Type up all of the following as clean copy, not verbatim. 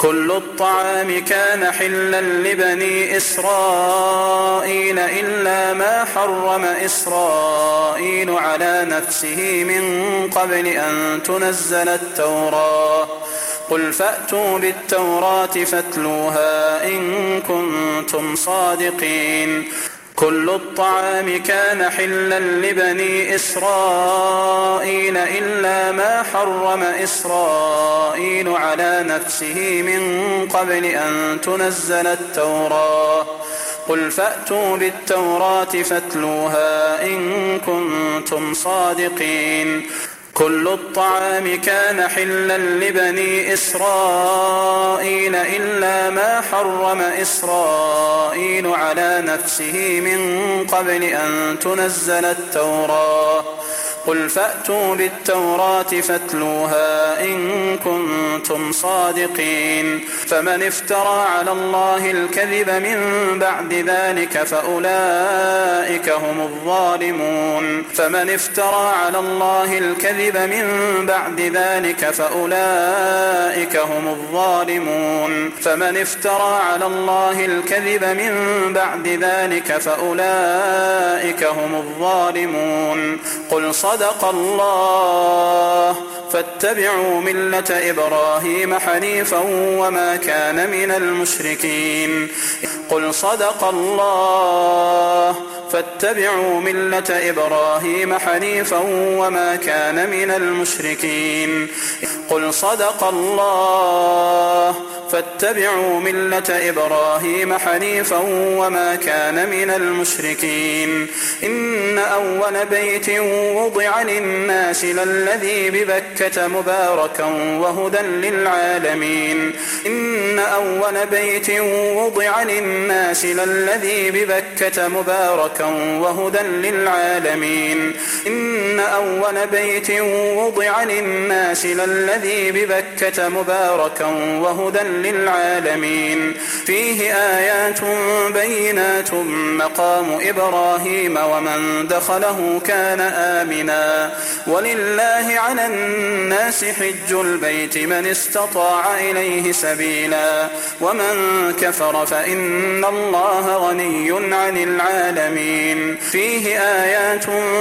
كل الطعام كان حلا لبني إسرائيل إلا ما حرم إسرائيل على نفسه من قبل أن تنزل التوراة. قل فأتوا بالتوراة فاتلوها إن كنتم صادقين. كل الطعام كان حلا لبني إسرائيل إلا ما حرم إسرائيل على نفسه من قبل أن تنزل التوراة. قل فأتوا بالتوراة فاتلوها إن كنتم صادقين. كل الطعام كان حلا لبني إسرائيل إلا ما حرم إسرائيل على نفسه من قبل أن تنزل التوراة. قل فأتوا بالتوراة فاتلوها إن كنتم صادقين. فمن افترى على الله الكذب من بعد ذلك فأولئك هم الظالمون. فمن افترى على الله الكذب من بعد ذلك فأولئك هم الظالمون. فمن افترى على الله الكذب من بعد ذلك فأولئك هم الظالمون. قل صدق الله فاتبعوا ملة إبراهيم حنيفا وما كان من المشركين. قل صدق الله فاتبعوا ملة إبراهيم حنيفا وما كان من المشركين. قل صدق الله فاتبعوا ملة إبراهيم حنيفا وما كان من المشركين. إن أول بيت وضع للناس للذي ببكة مباركا وهدى للعالمين. إن أول بيت وضع للناس للذي ببكة مباركا وهدى للعالمين. إن أول بيت وضع للناس للذي ببكة مباركا وهدى للعالمين. فيه آيات بينات مقام إبراهيم ومن دخله كان آمنا. ولله على الناس حج البيت من استطاع إليه سبيلا ومن كفر فإن الله غني عن العالمين. فيه آيات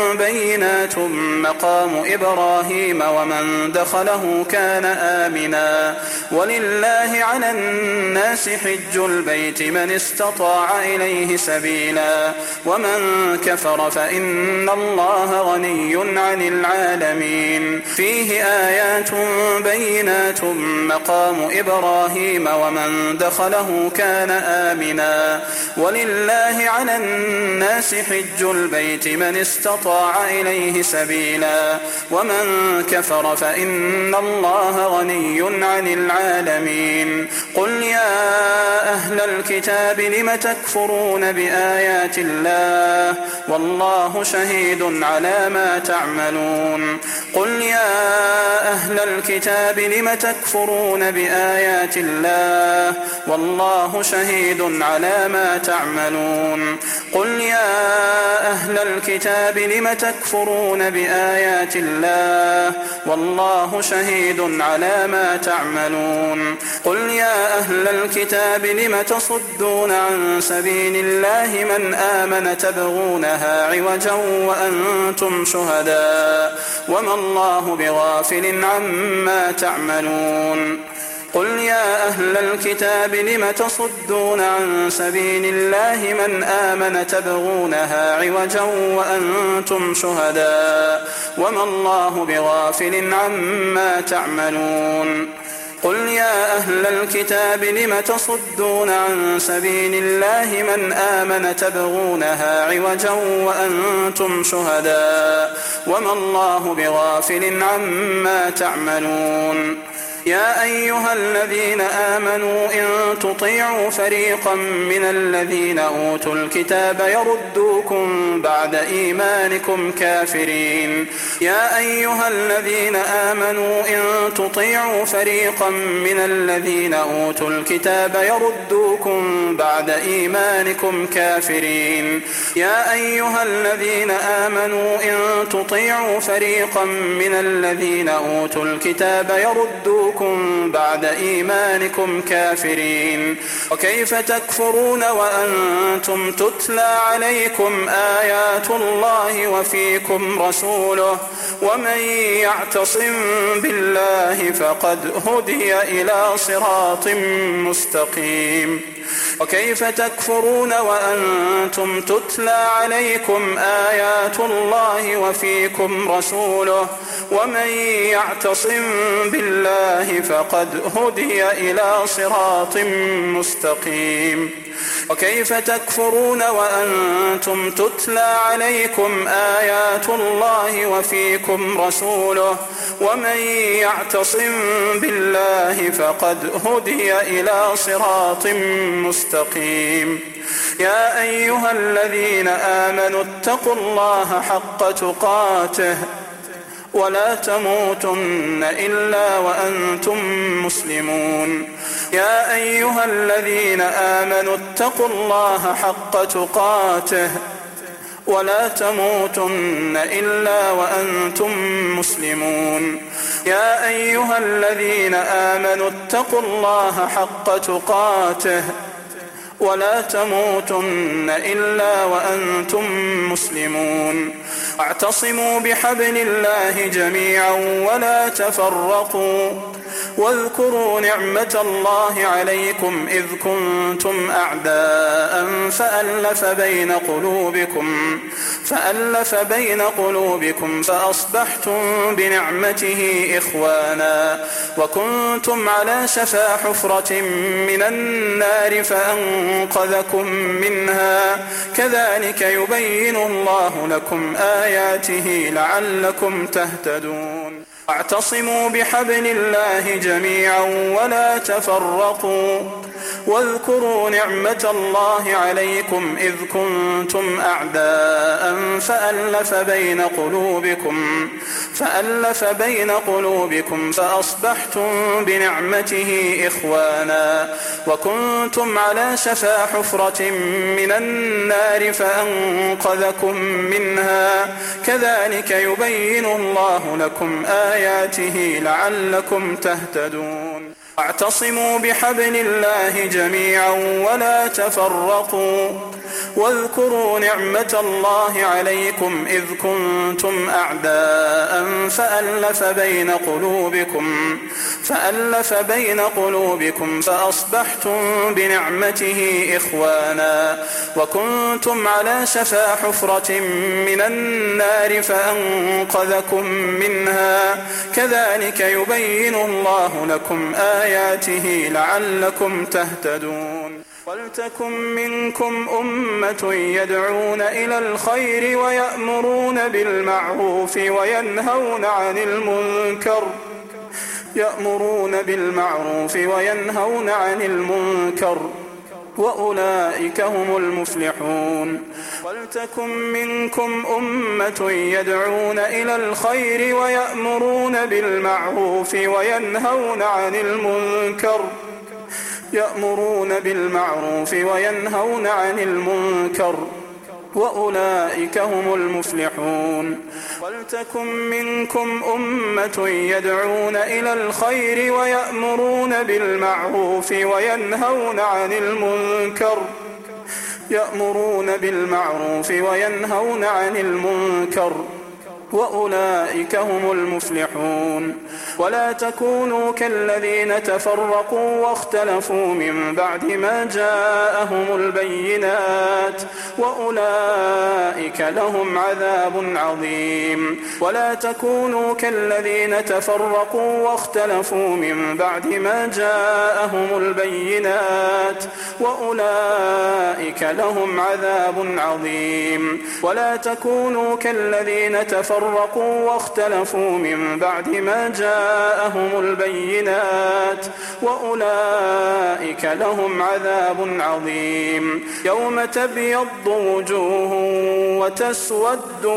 بينات مقام إبراهيم ومن دخله كان آمنا. ولله على الناس حج البيت من استطاع إليه سبيلا ومن كفر فإن الله غني عن العالمين. فيه آيات بينات مقام إبراهيم ومن دخله كان آمنا. ولله على الناس حج البيت من استطاع إليه سبيلا ومن كفر فإن الله غني عن العالمين. قل يا أهل الكتاب لم تكفرون بآيات الله والله شهيد على ما تعملون. قل يا أهل الكتاب لم تكفرون بآيات الله والله شهيد على ما تعملون. قل يا أهل الكتاب لم تكفرون بآيات الله والله شهيد على ما تعملون. قل يا أهل الكتاب لم تصدون عن سبيل الله من آمن تبغونها عوجا وأنتم شهداء وما الله بغافل عما تعملون. قل يا أهل الكتاب لم تصدون عن سبيل الله من آمن تبغونها عوجا وأنتم شهداء وما الله بغافل عما تعملون. قل يا أهل الكتاب لم تصدون عن سبيل الله من آمن تبغونها عوجا وأنتم شهداء وما الله بغافل عما تعملون. يا أيها الذين آمنوا إن تطيعوا فريقا من الذين أوتوا الكتاب يردوكم بعد إيمانكم كافرين. يا أيها الذين آمنوا إن تطيعوا فريقا من الذين أوتوا الكتاب يردوكم بعد إيمانكم كافرين. يا أيها الذين آمنوا إن تطيعوا فريقا من الذين أوتوا الكتاب يردوكم قلوبكم بعد إيمانكم كافرين. وكيف تكفرون وأنتم تتلى عليكم آيات الله وفيكم رسوله ومن يعتصم بالله فقد هدي إلى صراط مستقيم. وكيف تكفرون وأنتم تتلى عليكم آيات الله وفيكم رسوله ومن يعتصم بالله فقد هدي إلى صراط مستقيم. وكيف تكفرون وأنتم تتلى عليكم آيات الله وفيكم رسوله ومن يعتصم بالله فقد هدي إلى صراط مستقيم. يا أيها الذين آمنوا اتقوا الله حق تقاته ولا تموتن إلا وأنتم مسلمون. يا أيها الذين آمنوا اتقوا الله حق تقاته ولا تموتن إلا وأنتم مسلمون. يا أيها الذين آمنوا اتقوا الله حق تقاته ولا تموتن إلا وأنتم مسلمون. واعتصموا بحبل الله جميعا ولا تفرقوا واذكروا نعمة الله عليكم إذ كنتم أعداء فألف بين قلوبكم فأصبحتم بنعمته إخوانا وكنتم على شفا حفرة من النار فأنقذكم منها كذلك يبين الله لكم آياته لعلكم تهتدون. واعتصموا بحبل الله جميعا ولا تفرقوا واذكروا نعمة الله عليكم إذ كنتم أعداء فألف بين قلوبكم فأصبحتم بنعمته إخوانا وكنتم على شفا حفرة من النار فأنقذكم منها كذلك يبين الله لكم آياته لعلكم تهتدون. واعتصموا بحبل الله جميعا ولا تفرقوا واذكروا نعمة الله عليكم إذ كنتم أعداء فألف بين قلوبكم فأصبحتم بنعمته إخوانا وكنتم على شفا حفرة من النار فأنقذكم منها كذلك يبين الله لكم آياته لعلكم تهتدون. ولتكن منكم أمة يدعون إلى الخير ويأمرون بالمعروف وينهون عن المنكر وأولئك هم المفلحون. ولتكن منكم أمة يدعون إلى الخير ويأمرون بالمعروف وينهون عن المنكر وأولئك هم المفلحون. ولتكن منكم أمة يدعون إلى الخير ويأمرون بالمعروف وينهون عن المنكر وأولئك هم المفلحون. ولا تكونوا كالذين تفرقوا واختلفوا من بعد ما جاءهم البينات وأولئك لهم عذاب عظيم. ولا تكونوا كالذين تفرقوا واختلفوا من بعد ما جاءهم البينات وأولئك لهم عذاب عظيم. ولا تكونوا كالذين تفرقوا واختلفوا من بعد ما جاءهم البينات وأولئك لهم عذاب عظيم. يوم تبيض وجوه وتسود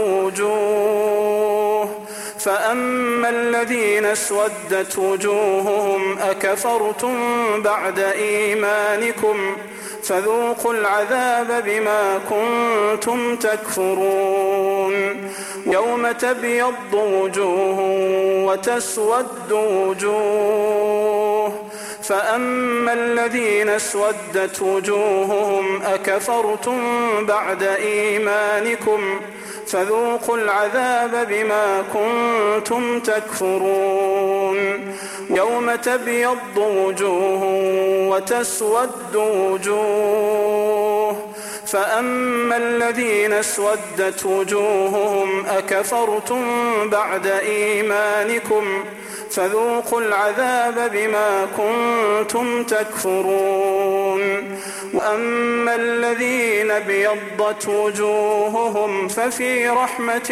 وجوه فأما الذين اسودت وجوههم أكفرتم بعد إيمانكم فذوقوا العذاب بما كنتم تكفرون يوم تبيض وجوه وتسود وجوه فأما الذين اسودت وجوههم أكفرتم بعد إيمانكم فذوقوا العذاب بما كنتم تكفرون يوم تبيض وجوه وتسود وجوه فأما الذين اسودت وجوههم أكفرتم بعد إيمانكم فذوقوا العذاب بما كنتم تكفرون وأما الذين ابيضت وجوههم ففي رحمة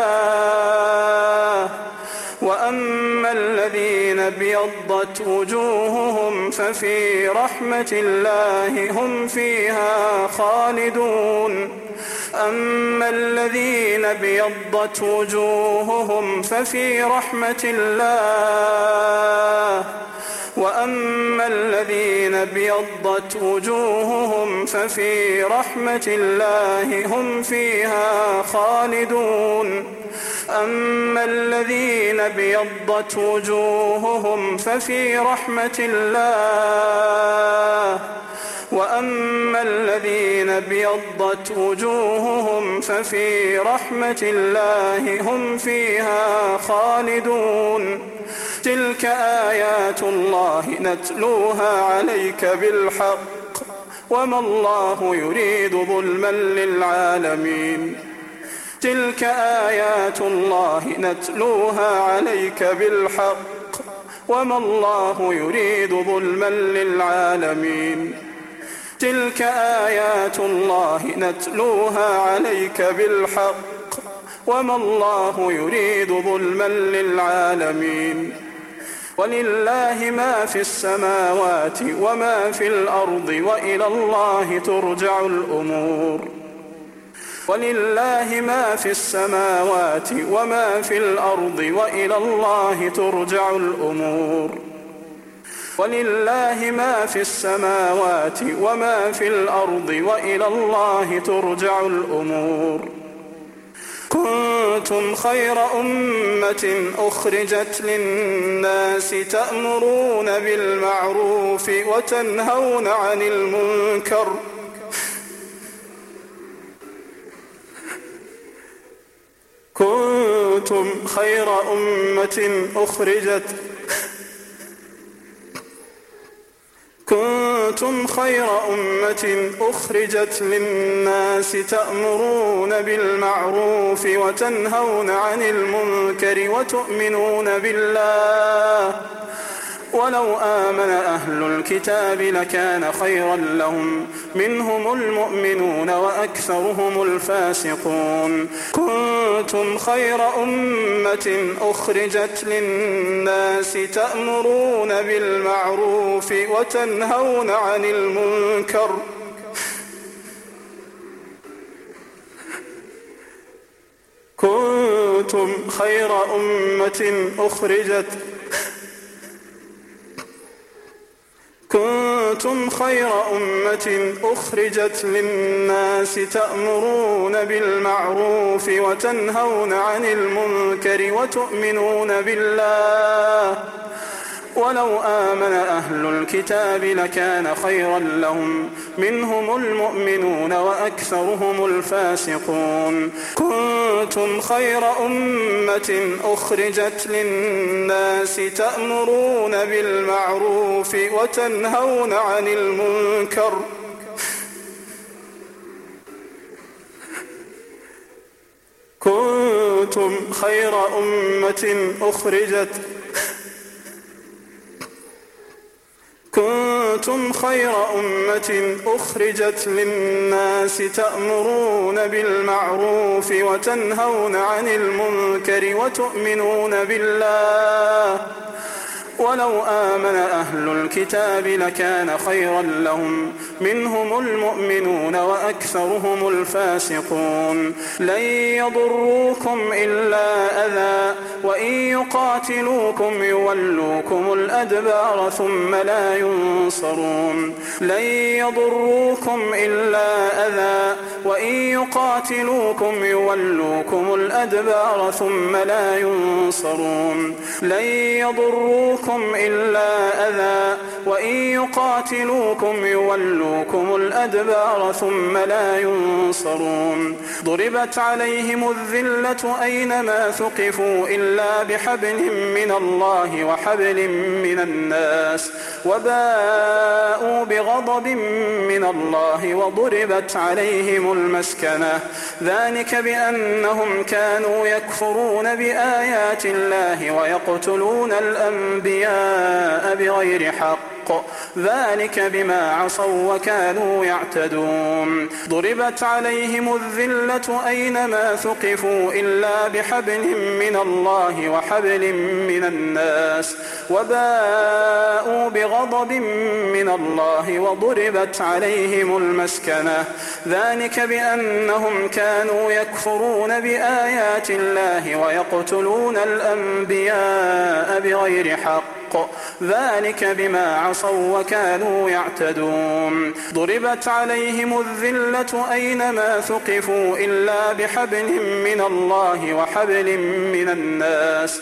الله وأما الذين ابيضت وجوههم ففي رحمة الله هم فيها خالدون أما الذين ابيضت وجوههم ففي رحمة الله وأما الذين ابيضت وجوههم ففي رحمة الله هم فيها خالدون أما الذين ابيضت وجوههم ففي رحمة الله وأما الذين ابيضت وجوههم ففي رحمة الله هم فيها خالدون تلك آيات الله نتلوها عليك بالحق وما الله يريد ظلما للعالمين تلك آيات الله نتلوها عليك بالحق وما الله يريد ظلما للعالمين تلك آيات الله نتلوها عليك بالحق وما الله يريد ظلما للعالمين ولله ما في السماوات وما في الأرض وإلى الله ترجع الأمور ولله ما في السماوات وما في الأرض وإلى الله ترجع الأمور ولله ما في السماوات وما في الأرض وإلى الله ترجع الأمور كنتم خير أمة أخرجت للناس تأمرون بالمعروف وتنهون عن المنكر كنتم خير أمة أخرجت للناس تأمرون بالمعروف وتنهون عن المنكر وتؤمنون بالله ولو آمن أهل الكتاب لكان خيرا لهم منهم المؤمنون وأكثرهم الفاسقون كنتم خير أمة أخرجت للناس تأمرون بالمعروف وتنهون عن المنكر كنتم خير أمة أخرجت للناس تأمرون بالمعروف وتنهون عن المنكر وتؤمنون بالله ولو آمن أهل الكتاب لكان خيرا لهم منهم المؤمنون وأكثرهم الفاسقون كنتم خير أمة أخرجت للناس تأمرون بالمعروف وتنهون عن المنكر كنتم خير أمة أخرجت للناس تأمرون بالمعروف وتنهون عن المنكر وتؤمنون بالله ولو آمن أهل الكتاب لكان خيرا لهم منهم المؤمنون وأكثرهم الفاسقون لن يضروكم إلا أذى وإن يقاتلوكم يولوكم الأدبار ثم لا ينصرون لن يضروكم إلا أذى وإن يقاتلوكم يولوكم الأدبار ثم لا ينصرون لن يضروكم إلا أذى وإن يقاتلوكم يولوكم الأدبار ثم لا ينصرون ضربت عليهم الذلة أينما ثقفوا إلا بحبل من الله وحبل من الناس وباءوا بغضب من الله وضربت عليهم المسكنة ذلك بأنهم كانوا يكفرون بآيات الله ويقتلون الأنبياء بغير حق ذلك بما عصوا وكانوا يعتدون ضربت عليهم الذلة أينما ثقفوا إلا بحبل من الله وحبل من الناس وباءوا بغضب من الله وضربت عليهم المسكنة ذلك بأنهم كانوا يكفرون بآيات الله ويقتلون الأنبياء بغير حق ذلك بما عصوا وكانوا يعتدون ضربت عليهم الذلة أينما ثقفوا إلا بحبل من الله وحبل من الناس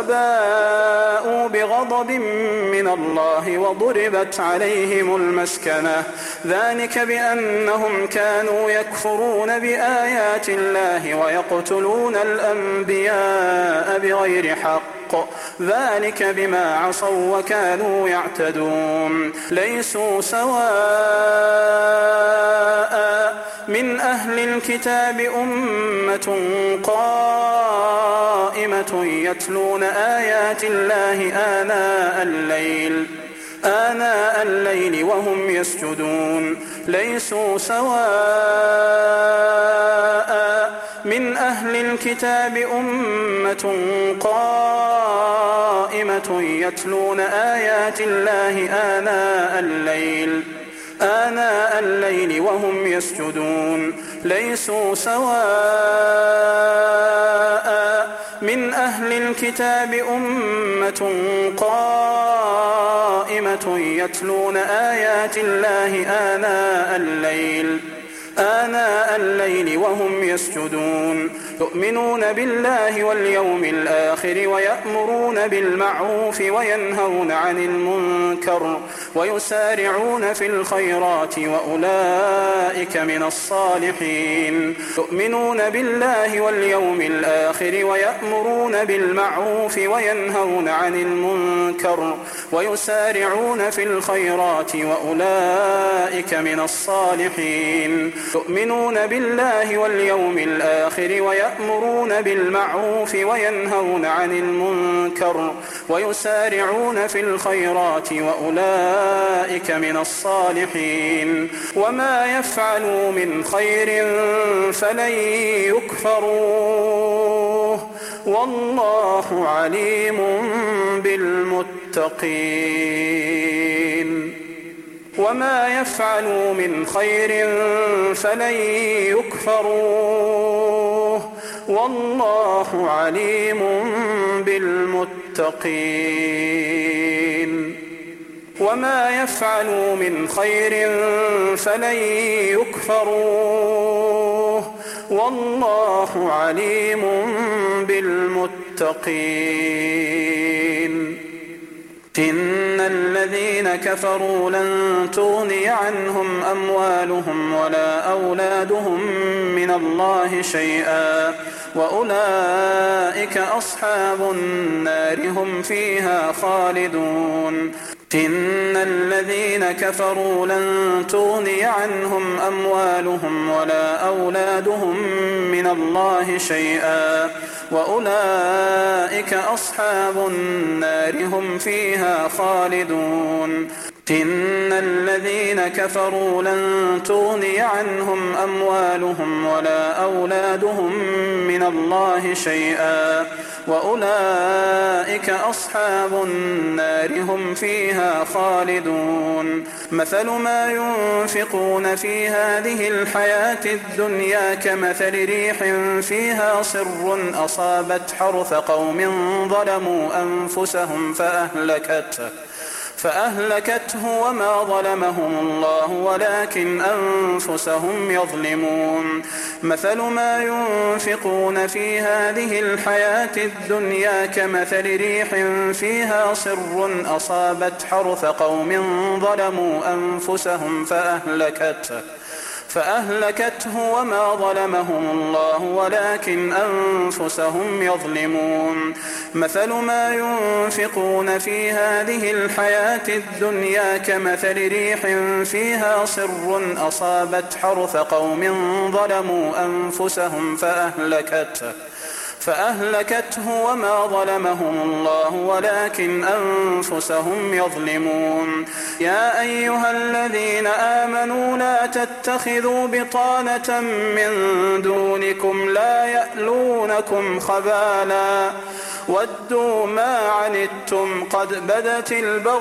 وباءوا بغضب من الله وضربت عليهم المسكنة ذلك بأنهم كانوا يكفرون بآيات الله ويقتلون الأنبياء بغير حق ذلك بما عصوا وكانوا يعتدون ليسوا سواء من أهل الكتاب أمة قائمة يتلون آيات الله آناء الليل وهم يسجدون ليسوا سواء من أهل الكتاب أمة قائمة يتلون آيات الله آناء الليل وهم يسجدون ليسوا سواء من أهل الكتاب أمة قائمة يتلون آيات الله آناء الليل وهم يسجدون يؤمنون بالله واليوم الآخر ويأمرون بالمعروف وينهون عن المنكر ويسارعون في الخيرات وأولئك من الصالحين يؤمنون بالله واليوم الآخر ويأمرون بالمعروف وينهون عن المنكر ويسارعون في الخيرات وأولئك من الصالحين يؤمنون بالله واليوم الآخر ويأمرون بالمعروف وينهون عن المنكر ويسارعون في الخيرات وأولئك من الصالحين وما يفعلوا من خير فلن يكفروه والله عليم بالمتقين وما يفعلوا من خير فلن يكفروه والله عليم بالمتقين وما يفعلوا من خير فلن يكفروه والله عليم بالمتقين إن الذين كفروا لن تغني عنهم أموالهم ولا أولادهم من الله شيئا وأولئك أصحاب النار هم فيها خالدون إن الذين كفروا لن تغني عنهم أموالهم ولا أولادهم من الله شيئا وأولئك أصحاب النار هم فيها خالدون إن الذين كفروا لن تغني عنهم أموالهم ولا أولادهم من الله شيئا وأولئك أصحاب النار هم فيها خالدون مثل ما ينفقون في هذه الحياة الدنيا كمثل ريح فيها صر أصابت حرث قوم ظلموا أنفسهم فأهلكته وما ظلمهم الله ولكن أنفسهم يظلمون مثل ما ينفقون في هذه الحياة الدنيا كمثل ريح فيها صر أصابت حرث قوم ظلموا أنفسهم فأهلكته وما ظلمهم الله ولكن أنفسهم يظلمون مثل ما ينفقون في هذه الحياة الدنيا كمثل ريح فيها صر أصابت حرث قوم ظلموا أنفسهم فأهلكته وما ظلمهم الله ولكن أنفسهم يظلمون يا أيها الذين آمنوا لا تتخذوا بطانة من دونكم لا يألونكم خبالا ودوا ما عنتم قد بدت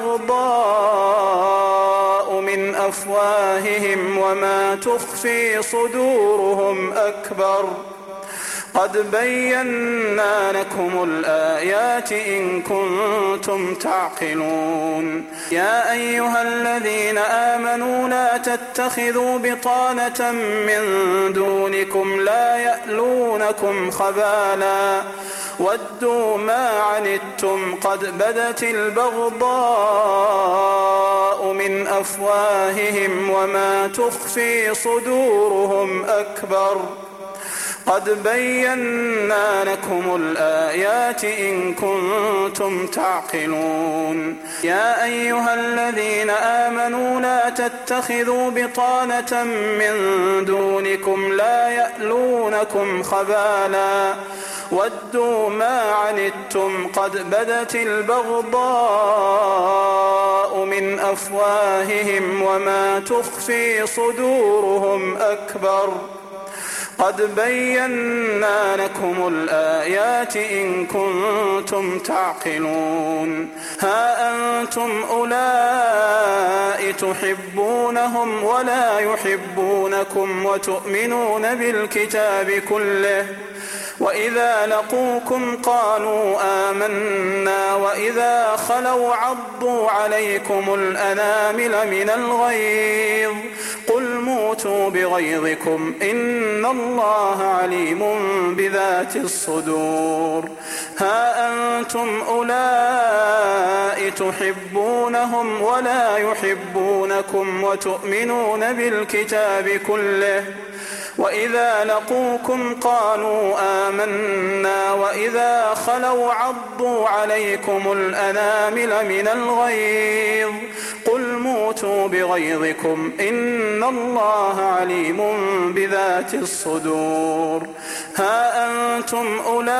البغضاء من أفواههم وما تخفي صدورهم أكبر قد بينا لكم الآيات إن كنتم تعقلون يا أيها الذين آمنوا لا تتخذوا بطانة من دونكم لا يألونكم خبالا ودوا ما عنتم قد بدت البغضاء من أفواههم وما تخفي صدورهم أكبر قد بينا لكم الآيات إن كنتم تعقلون يا أيها الذين آمنوا لا تتخذوا بطانة من دونكم لا يألونكم خبالا ودوا ما عنتم قد بدت البغضاء من أفواههم وما تخفي صدورهم أكبر قد بينا لكم الآيات إن كنتم تعقلون ها أنتم أولئك تحبونهم ولا يحبونكم وتؤمنون بالكتاب كله وإذا لقوكم قالوا آمنا وإذا خلوا عضوا عليكم الأنامل من الغيظ قل موتوا بغيظكم إن الله عليم بذات الصدور ها أنتم أولئك تحبونهم ولا يحبونكم وتؤمنون بالكتاب كله وإذا لقوكم قالوا آمنا وإذا خلوا عضوا عليكم الأنامل من الغيظ قل موتوا بغيظكم إن الله عليم بذات الصدور ها أنتم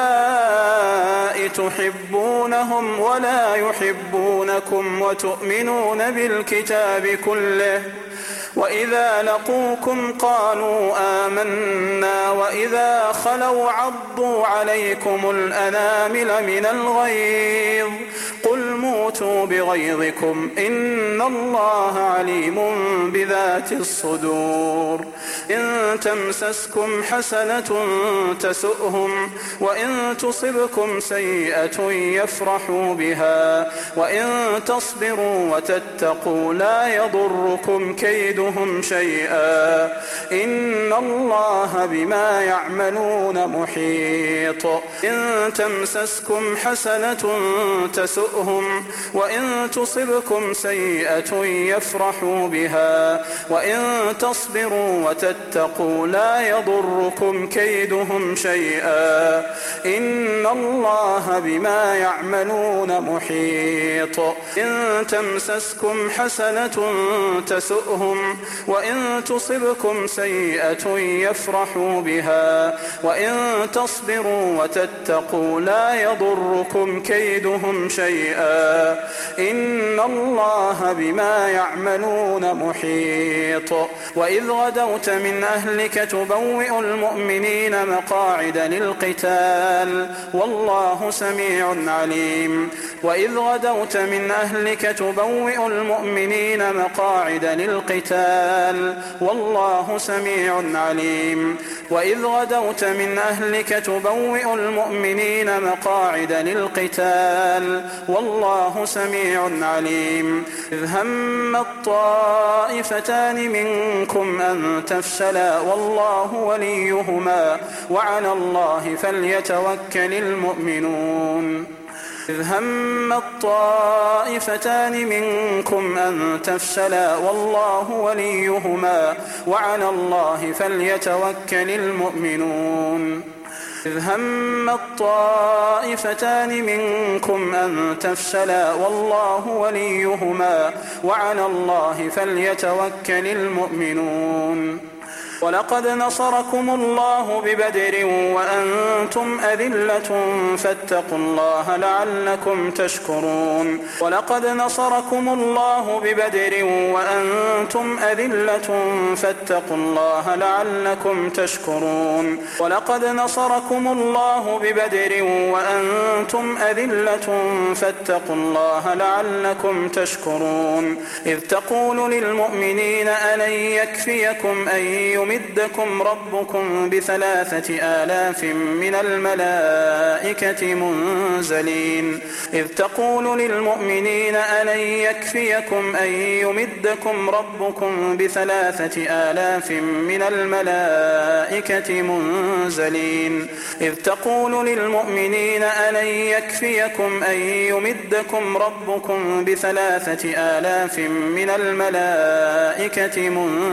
أولئك تحبونهم ولا يحبونكم وتؤمنون بالكتاب كله وإذا لقوكم قالوا آمنا وإذا خلوا عضوا عليكم الأنامل من الغيظ قل موتوا بغيظكم إن الله عليم بذات الصدور إن تمسسكم حسنة تسؤهم وإن تصبكم سيئة يفرحوا بها وإن تصبروا وتتقوا لا يضركم كيدهم شيئا إن الله بما يعملون محيط إن تمسسكم حسنة تسؤهم وإن تصبكم سيئة يفرحوا بها وإن تصبروا وتتقوا لا يضركم كيدهم شيئا إن الله بما يعملون محيط إن تمسسكم حسنة تسؤهم وإن تصبكم سيئة يفرحوا بها وإن تصبروا وتتقوا وتتقوا لا يضركم كيدهم شيئا إن الله بما يعملون محيط وإذ غدوت من أهلك تبوئ المؤمنين مقاعد للقتال والله سميع عليم وإذ غدوت من أهلك تبوئ المؤمنين مقاعد للقتال والله سميع عليم وإذ غدوت من أهلك تبوئ المؤمنين مقاعد للقتال والله سميع عليم إذ هم الطائفتان منكم أن تفشلا والله وليهما وعلى الله فليتوكل المؤمنون إذ هم الطائفتان منكم أن تفشلا والله وليهما وعلى الله فليتوكل المؤمنون إذ هم الطائفتان منكم أن تفشلا والله وليهما وعلى الله فليتوكل المؤمنون ولقد نصركم الله ببدر وأنتم أذلة فاتقوا الله لعلكم تشكرون ولقد نصركم الله ببدر وأنتم أذلة فاتقوا الله لعلكم تشكرون ولقد نصركم الله ببدر وأنتم أذلة فاتقوا الله لعلكم تشكرون إذ تقول للمؤمنين ألن يكفيكم أن يمدكم ربكم ب3,000 من الملائكة منزلين إذ تقول للمؤمنين ألن يكفيكم أن يمدكم ربكم ب3,000 من الملائكة منزلين إذ تقول للمؤمنين ألن يكفيكم أن يمدكم ربكم ب3,000 من الملائكة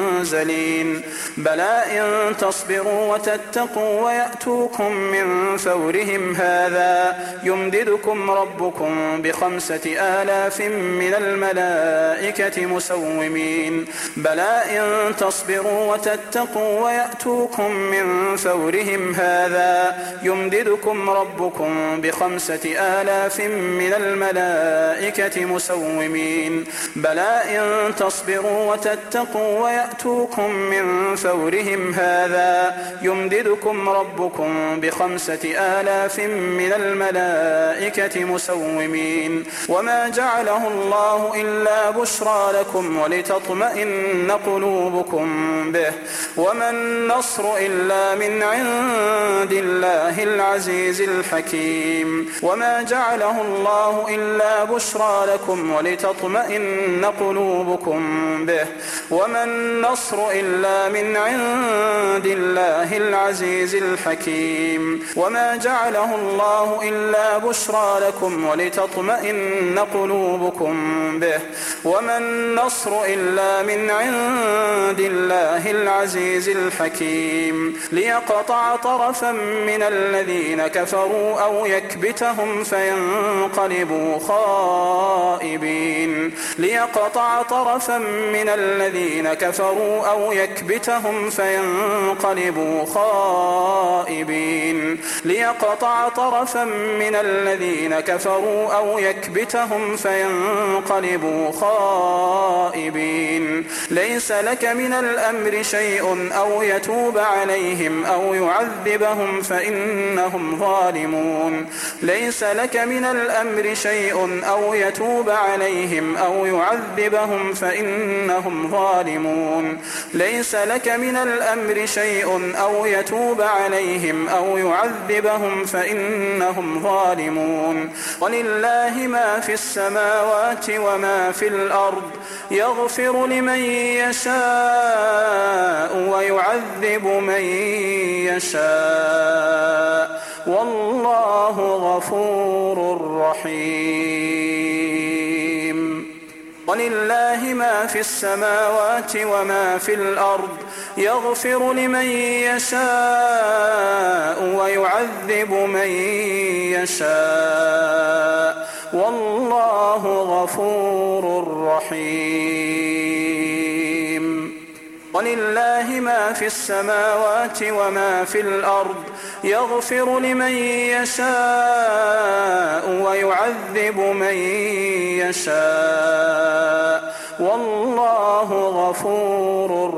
منزلين بلى إن تصبروا وتتقوا ويأتوكم من فورهم هذا يمددكم ربكم ب5,000 من الملائكة مسومين بلى إن تصبروا وتتقوا ويأتوكم من فورهم هذا يمددكم ربكم ب5,000 من الملائكة مسومين بلى إن تصبروا وتتقوا ويأتوكم من فورهم هذا يمددكم ربكم ب5,000 من الملائكة مسومين وما جعله الله إلا بشرى لكم ولتطمئن قلوبكم به وما النصر إلا من عند الله العزيز الحكيم وما جعله الله إلا بشرى لكم ولتطمئن قلوبكم به وما النصر إلا من عند الله العزيز الحكيم وما جعله الله إلا بشرى لكم ولتطمئن قلوبكم به وما النصر إلا من عند الله العزيز الحكيم ليقطع طرفا من الذين كفروا أو يكبتهم فينقلبوا خائبين ليقطع طرفا من الذين كفروا أو يكبتهم فينقلبوا خائبين ليقطع طرفا من الذين كفروا أو يكبتهم فينقلبوا خائبين ليس لك من الأمر شيء أو يتوب عليهم أو يعذبهم فإنهم ظالمون ليس لك من الأمر شيء أو يتوب عليهم أو يعذبهم فإنهم ظالمون ليس لك من الأمر شيء أو يتوب عليهم أو يعذبهم فإنهم ظالمون ولله ما في السماوات وما في الأرض يغفر لمن يشاء ويعذب من يشاء والله غفور رحيم ولله ما في السماوات وما في الأرض يغفر لمن يشاء ويعذب من يشاء والله غفور رحيم ولله ما في السماوات وما في الأرض يغفر لمن يشاء ويعذب من يشاء والله غفور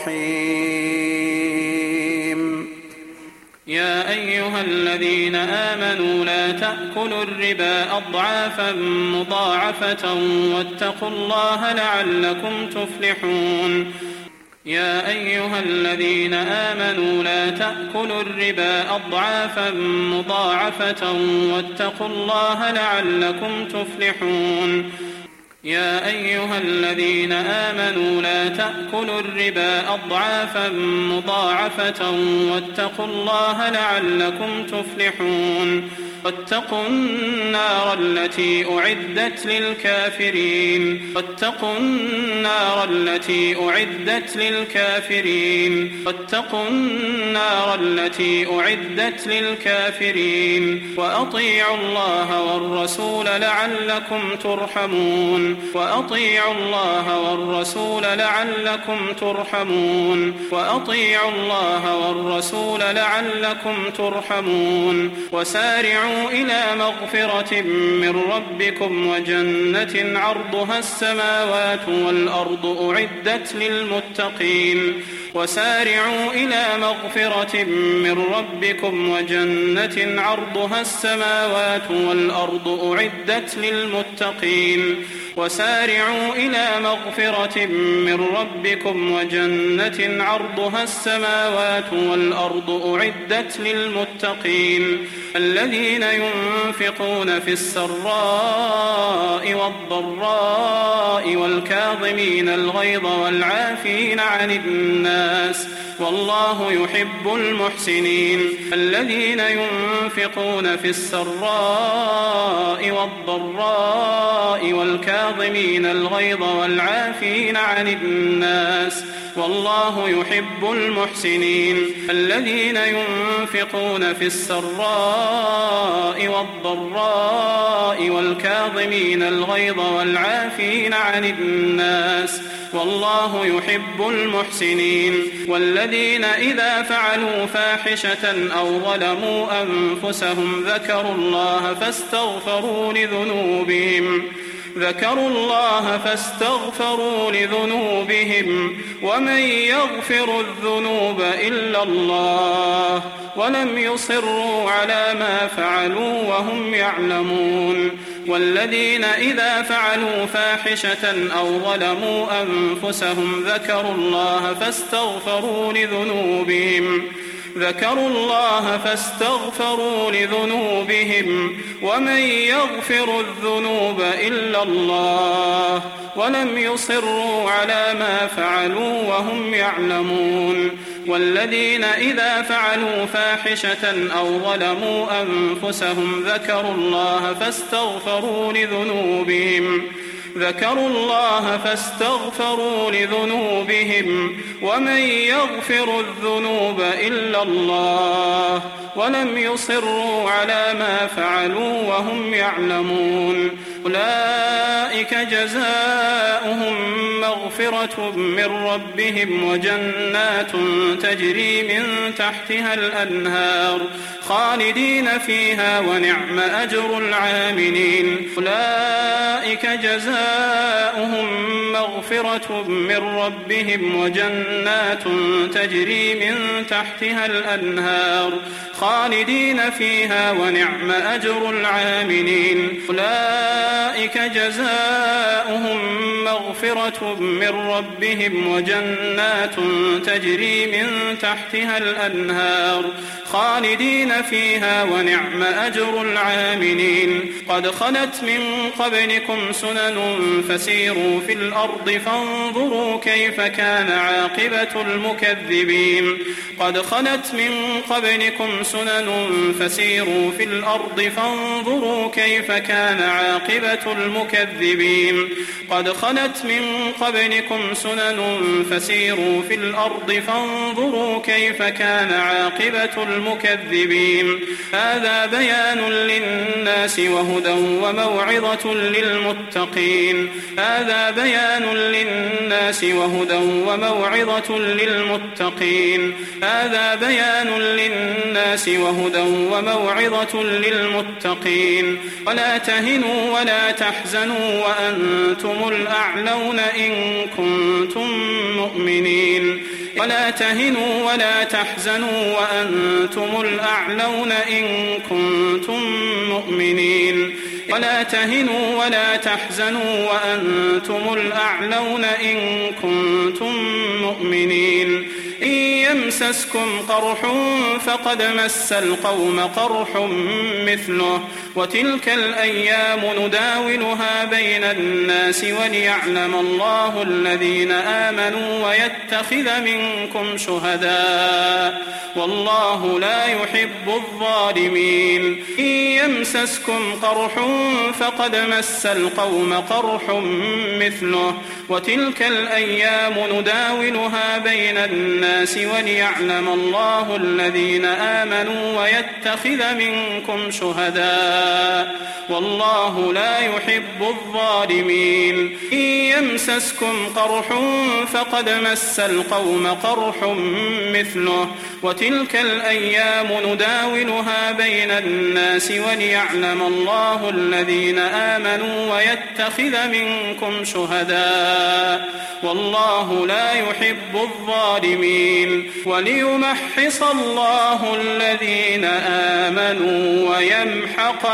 رحيم. يا أيها الذين آمنوا لا تأكلوا الربا أضعافا مضاعفة واتقوا الله لعلكم تفلحون. يا أيها الذين آمنوا لا تأكلوا الربا أضعافا مضاعفة واتقوا الله لعلكم تفلحون. يا أيها الذين آمنوا لا تأكلوا الربا أضعافا مضاعفة واتقوا الله لعلكم تفلحون. واتقوا النار التي أعدت للكافرين. واتقوا النار التي أعدت للكافرين. واتقوا النار التي أعدت للكافرين. وأطيعوا الله والرسول لعلكم ترحمون. وأطيعوا الله والرسول لعلكم ترحمون. وأطيعوا الله والرسول لعلكم ترحمون. وسارعوا إلى مغفرة من ربكم وجنة عرضها السماوات والأرض أعدت للمتقين. وسارعوا إلى مغفرة من ربكم وجنة عرضها السماوات والأرض أعدت للمتقين. وسارعوا إلى مغفرة من ربكم وجنة عرضها السماوات والأرض أعدت للمتقين الذين ينفقون في السراء والضراء والكاظمين الغيظ والعافين عن الناس والله يحب المحسنين. الذين ينفقون في السراء والضراء والكاظمين الغيظ والعافين عن الناس والله يحب المحسنين. الذين ينفقون في السراء والضراء والكاظمين الغيظ والعافين عن الناس والله يحب المحسنين. والذين إذا فعلوا فاحشة أو ظلموا أنفسهم ذكروا الله فاستغفروا لذنوبهم ومن يغفر الذنوب إلا الله ولم يصروا على ما فعلوا وهم يعلمون. والذين إذا فعلوا فاحشة أو ظلموا أنفسهم ذكروا الله فاستغفروا لذنوبهم ومن يغفر الذنوب إلا الله ولم يصروا على ما فعلوا وهم يعلمون. والذين إذا فعلوا فاحشة أو ظلموا أنفسهم ذكروا الله فاستغفروا لذنوبهم ومن يغفر الذنوب إلا الله ولم يصروا على ما فعلوا وهم يعلمون. أولئك جزاؤهم مغفرة من ربهم وجنات تجري من تحتها الأنهار خالدين فيها ونعم أجر العاملين. أولئك جزاؤهم مغفرة من ربهم وجنات تجري من تحتها الأنهار خالدين فيها ونعم أجر العاملين. أولئك جزاؤهم مغفرة من ربهم وجنات تجري من تحتها الأنهار خالدين فيها ونعم أجر العاملين. قد خلت من قبلكم سنن فسيروا في الأرض فانظروا كيف كان عاقبة المكذبين. قد خلت من قبلكم سنن فسيروا في الأرض فانظروا كيف كان عاقبة عاقبة المكذبين قد خلت من قبلكم سنن فسيروا في الأرض فانظروا كيف كان عاقبة المكذبين هذا بيان للناس وهدى وموعظة للمتقين هذا بيان للناس وهدى وموعظة للمتقين هذا بيان للناس وهدى وموعظة للمتقين ولا تهنوا ولا تحزنوا وأنتم الأعلون إن كنتم مؤمنين ولا تهنوا ولا تحزنوا وأنتم الأعلون إن كنتم مؤمنين ولا تهنوا ولا تحزنوا وأنتم الأعلون إن كنتم مؤمنين إن يمسسكم قرح فقد مس القوم قرح مثله وتلك الأيام نداولها بين الناس وليعلم الله الذين آمنوا ويتخذ منكم شهداء والله لا يحب الظالمين إن يمسسكم قرح فقد مس القوم قرح مثله وتلك الأيام نداولها بين الناس وليعلم الله الذين آمنوا ويتخذ منكم شهداء والله لا يحب الظالمين إن يمسسكم قرح فقد مس القوم قرح مثله وتلك الأيام نداولها بين الناس وليعلم الله الذين آمنوا ويتخذ منكم شهداء والله لا يحب الظالمين وليمحص الله الذين آمنوا ويمحق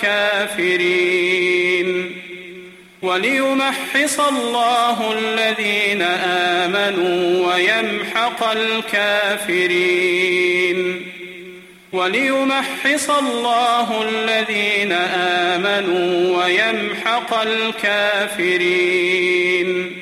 الكافرين وليمحص الله الذين آمنوا ويمحق الكافرين وليمحص الله الذين آمنوا ويمحق الكافرين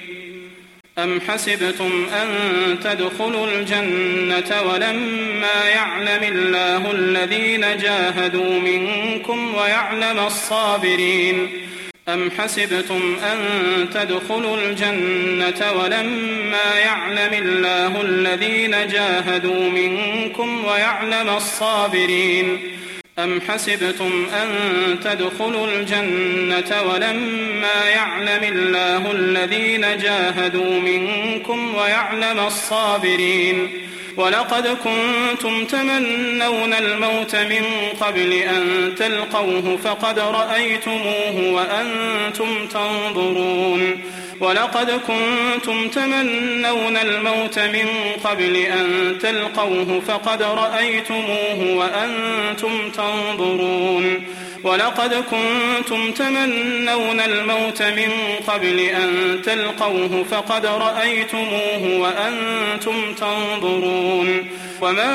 أم حسبتم أن تدخلوا الجنة ولما يعلم الله الذين جاهدوا منكم ويعلم الصابرين أم حسبتم أن تدخلوا الجنة ولما يعلم الله الذين جاهدوا منكم ويعلم الصابرين أم حسبتم أن تدخلوا الجنة ولما يعلم الله الذين جاهدوا منكم ويعلم الصابرين ولقد كنتم تمنون الموت من قبل أن تلقوه فقد رأيتموه وأنتم تنظرون ولقد كنتم تمنون الموت من قبل أن تلقوه فقد رأيتموه وأنتم تنظرون ولقد كنتم تمنون الموت من قبل أن تلقوه فقد رأيتموه وأنتم تنظرون وما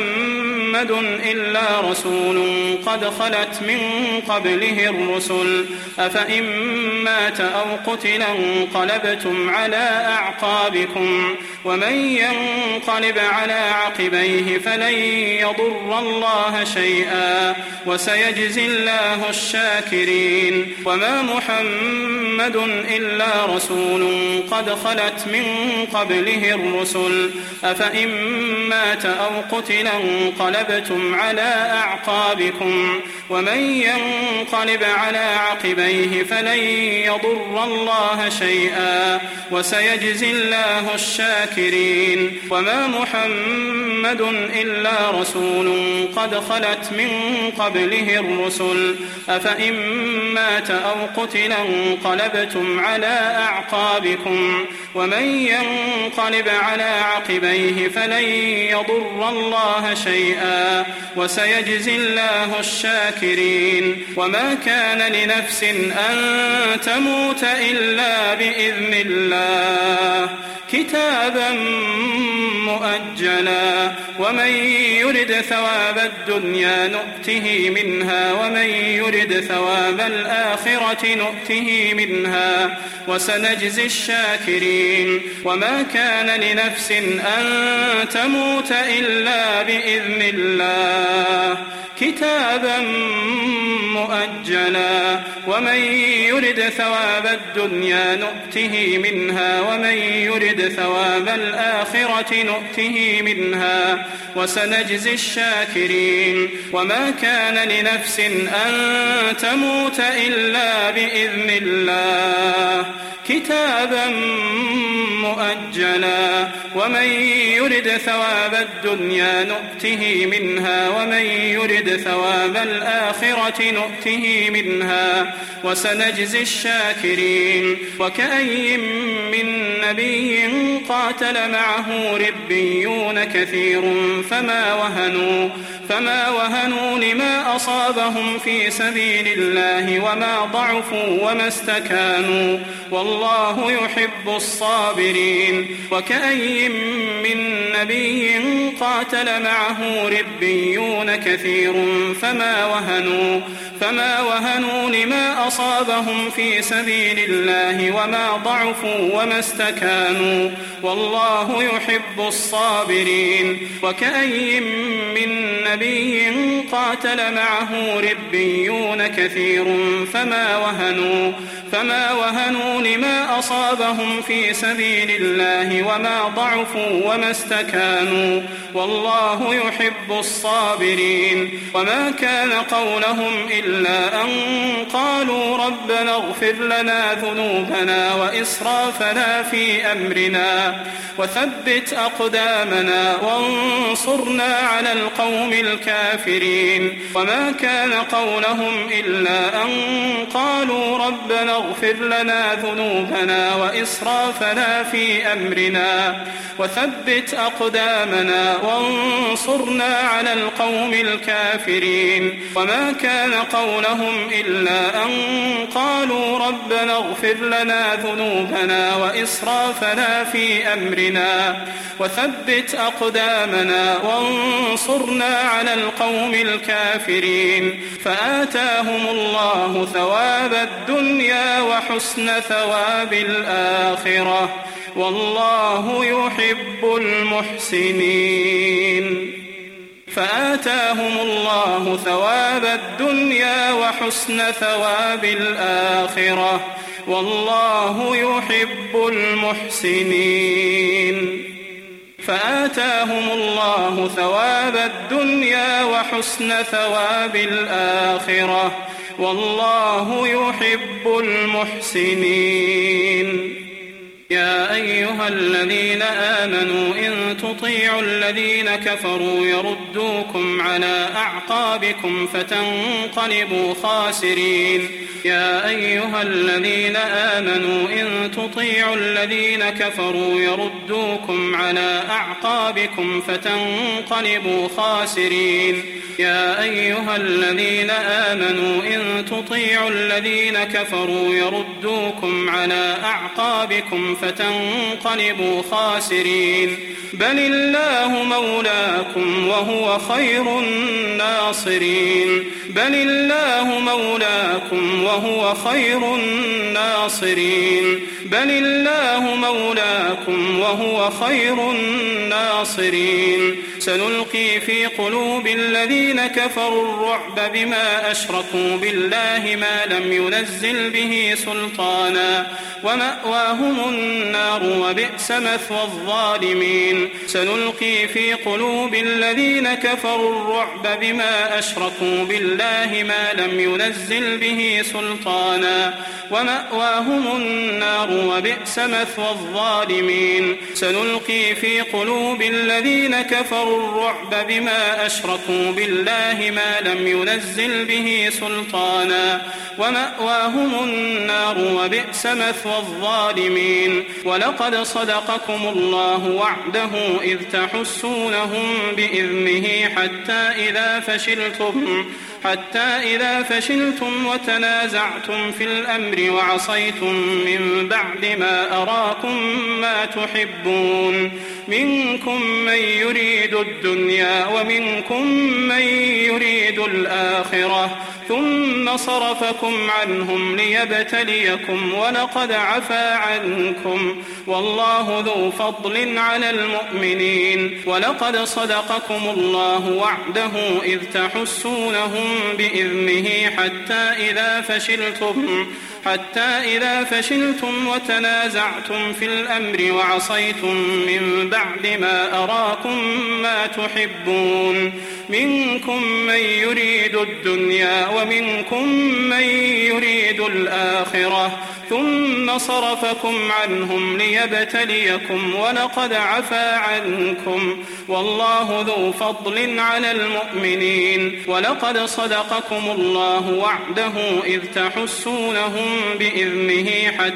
محمد إلا رسول قد خلت من قبله الرسل أفإن مات أو قتل انقلبتم على أعقابكم ومن ينقلب على عقبيه فلن يضر الله شيئا وسيجزي الله الشاكرين وما محمد إلا رسول قد خلت من قبله الرسل أفإن مات أو قتل انقلبتم على أعقابكم ومن ينقلب على عقبيه فلن يضر الله شيئا وسيجزي الله الشاكرين وما محمد إلا رسول قد خلت من قبله الرسل أفإن مات أو قتل انقلبتم على أعقابكم ومن ينقلب على عقبيه فلن يضر الله شيئا وسيجزي الله الشاكرين وما كان لنفس أن تموت إلا بإذن الله كتابا مؤجلا ومن يرد ثواب الدنيا نؤته منها ومن يرد ثواب الآخرة نؤته منها وسنجزي الشاكرين وما كان لنفس أن تموت إلا بإذن الله كتابا مؤجلا ومن يرد ثواب الدنيا نؤته منها ومن يرد ثواب الآخرة نؤته منها وسنجزي الشاكرين وما كان لنفس أن تموت إلا بإذن الله كتابا مؤجلا ومن يرد ثواب الدنيا نؤته منها ومن يرد ثواب الآخرة نؤته منها وسنجزي الشاكرين وكأي من نبي قاتل معه ربيون كثير فما وهنوا لما أصابهم في سبيل الله وما ضعفوا وما استكانوا والله يحب الصابرين وكأي من نبي قاتل معه ربيون كثير فما وهنوا لما أصابهم في سبيل الله وما ضعفوا وما استكانوا والله يحب الصابرين وكأي من نبي قاتل معه ربيون كثير فما وهنوا لما أصابهم في سبيل الله وما ضعفوا وما استكانوا والله يحب الصابرين وما كان قولهم إلا أن قالوا ربنا اغفر لنا ذنوبنا وإسرافنا في أمرنا وثبت أقدامنا وانصرنا على القوم الكافرين وما كان قولهم إلا أن قالوا ربنا اغفر لنا ذنوبنا وإسرافنا في أمرنا وثبت أقدامنا وانصرنا على القوم الكافرين وما كان قولهم إلا أن قالوا ربنا اغفر لنا ذنوبنا وإسرافنا في أمرنا وثبت أقدامنا وانصرنا على القوم الكافرين فآتاهم الله ثواب الدنيا وحسن ثواب الآخرة والله يحب المحسنين فآتاهم الله ثواب الدنيا وحسن ثواب الآخرة والله يحب المحسنين فآتاهم الله ثواب الدنيا وحسن ثواب الآخرة والله يحب المحسنين يا أيها الذين آمنوا إن تطيعوا الذين كفروا يردوكم على أعقابكم فتنقلبوا خاسرين يا أيها الذين آمنوا إن تطيعوا الذين كفروا يردوكم على أعقابكم فتنقلبوا خاسرين يا أيها الذين آمنوا إن تطيعوا الذين كفروا يردوكم على أعقابكم فتنقلبوا خاسرين بل الله مولاكم وهو خير الناصرين بل الله مولاكم وهو خير الناصرين بل الله مولاكم وهو خير الناصرين سنلقي في قلوب الذين كفروا الرعب بما أشركوا بالله ما لم ينزل به سلطانا ومأواهم النار وبئس مثوى الظالمين سنلقي في قلوب الذين كفروا الرعب بما أشركوا بالله ما لم ينزل به سلطانا ومأواهم النار وبئس مثوى الظالمين سنلقي في قلوب الذين كفروا الرعب بما أشركوا بالله ما لم ينزل به سلطانا ومأواهم النار وبئس مثوى الظالمين ولقد صدقكم الله وعده إذ تحسونهم بإذنه حتى إذا فشلتم وتنازعتم في الأمر وعصيتم من بعد ما أراكم ما تحبون منكم من يريد الدنيا ومنكم من يريد الآخرة ثم صرفكم عنهم ليبتليكم ولقد عفا عنكم والله ذو فضل على المؤمنين ولقد صدقكم الله وعده إذ تحسونهم بإذنه حتى إذا فشلتم وتنازعتم في الأمر وعصيتم من بعد ما أراكم ما تحبون منكم من يريد الدنيا ومنكم من يريد الآخرة ثم صرفكم عنهم ليبتليكم ولقد عفا عنكم والله ذو فضل على المؤمنين ولقد صدقكم الله وعده إذ تحسونهم بإذنه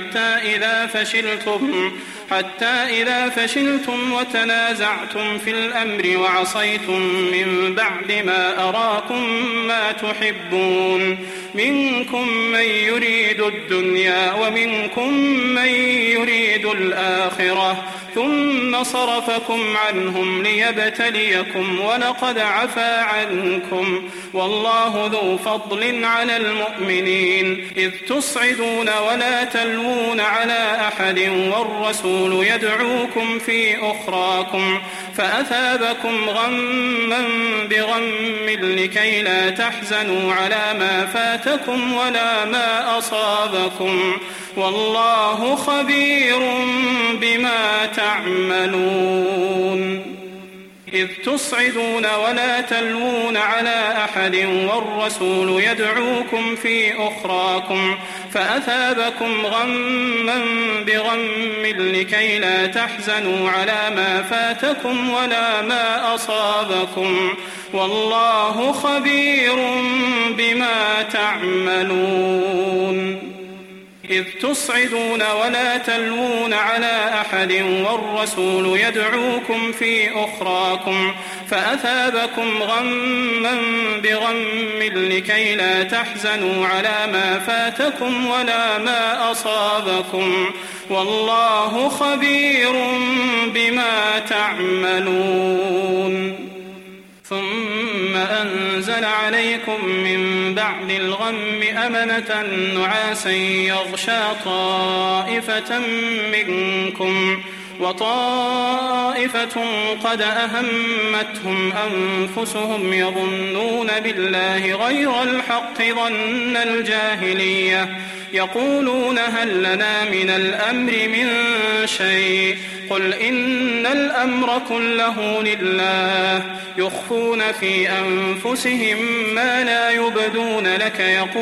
حتى إذا فشلتم وتنازعتم في الأمر وعصيتم من بعد ما أراكم ما تحبون منكم من يريد الدنيا ومنكم من يريد الآخرة ثم صرفكم عنهم ليبتليكم ولقد عفا عنكم والله ذو فضل على المؤمنين إذ تصعدون ولا تلوون على أحد والرسول يدعوكم في أخراكم فأثابكم غما بغم لكي لا تحزنوا على ما فاتكم ولا ما أصابكم والله خبير بما تعملون إذ تصعدون ولا تلوون على أحد والرسول يدعوكم في أخراكم فأثابكم غما بغم لكي لا تحزنوا على ما فاتكم ولا ما أصابكم والله خبير بما تعملون إذ تصعدون ولا تلوون على أحد والرسول يدعوكم في أخراكم فأثابكم غما بغم لكي لا تحزنوا على ما فاتكم ولا ما أصابكم والله خبير بما تعملون ثم أنزل عليكم من بعد الغم أمنة نعاسا يغشى طائفة منكم وطائفة قد أهمتهم أنفسهم يظنون بالله غير الحق ظن الجاهلية يقولون هل لنا من الأمر من شيء قل إن الأمر كله لله يخفون في أنفسهم ما لا يبدون لك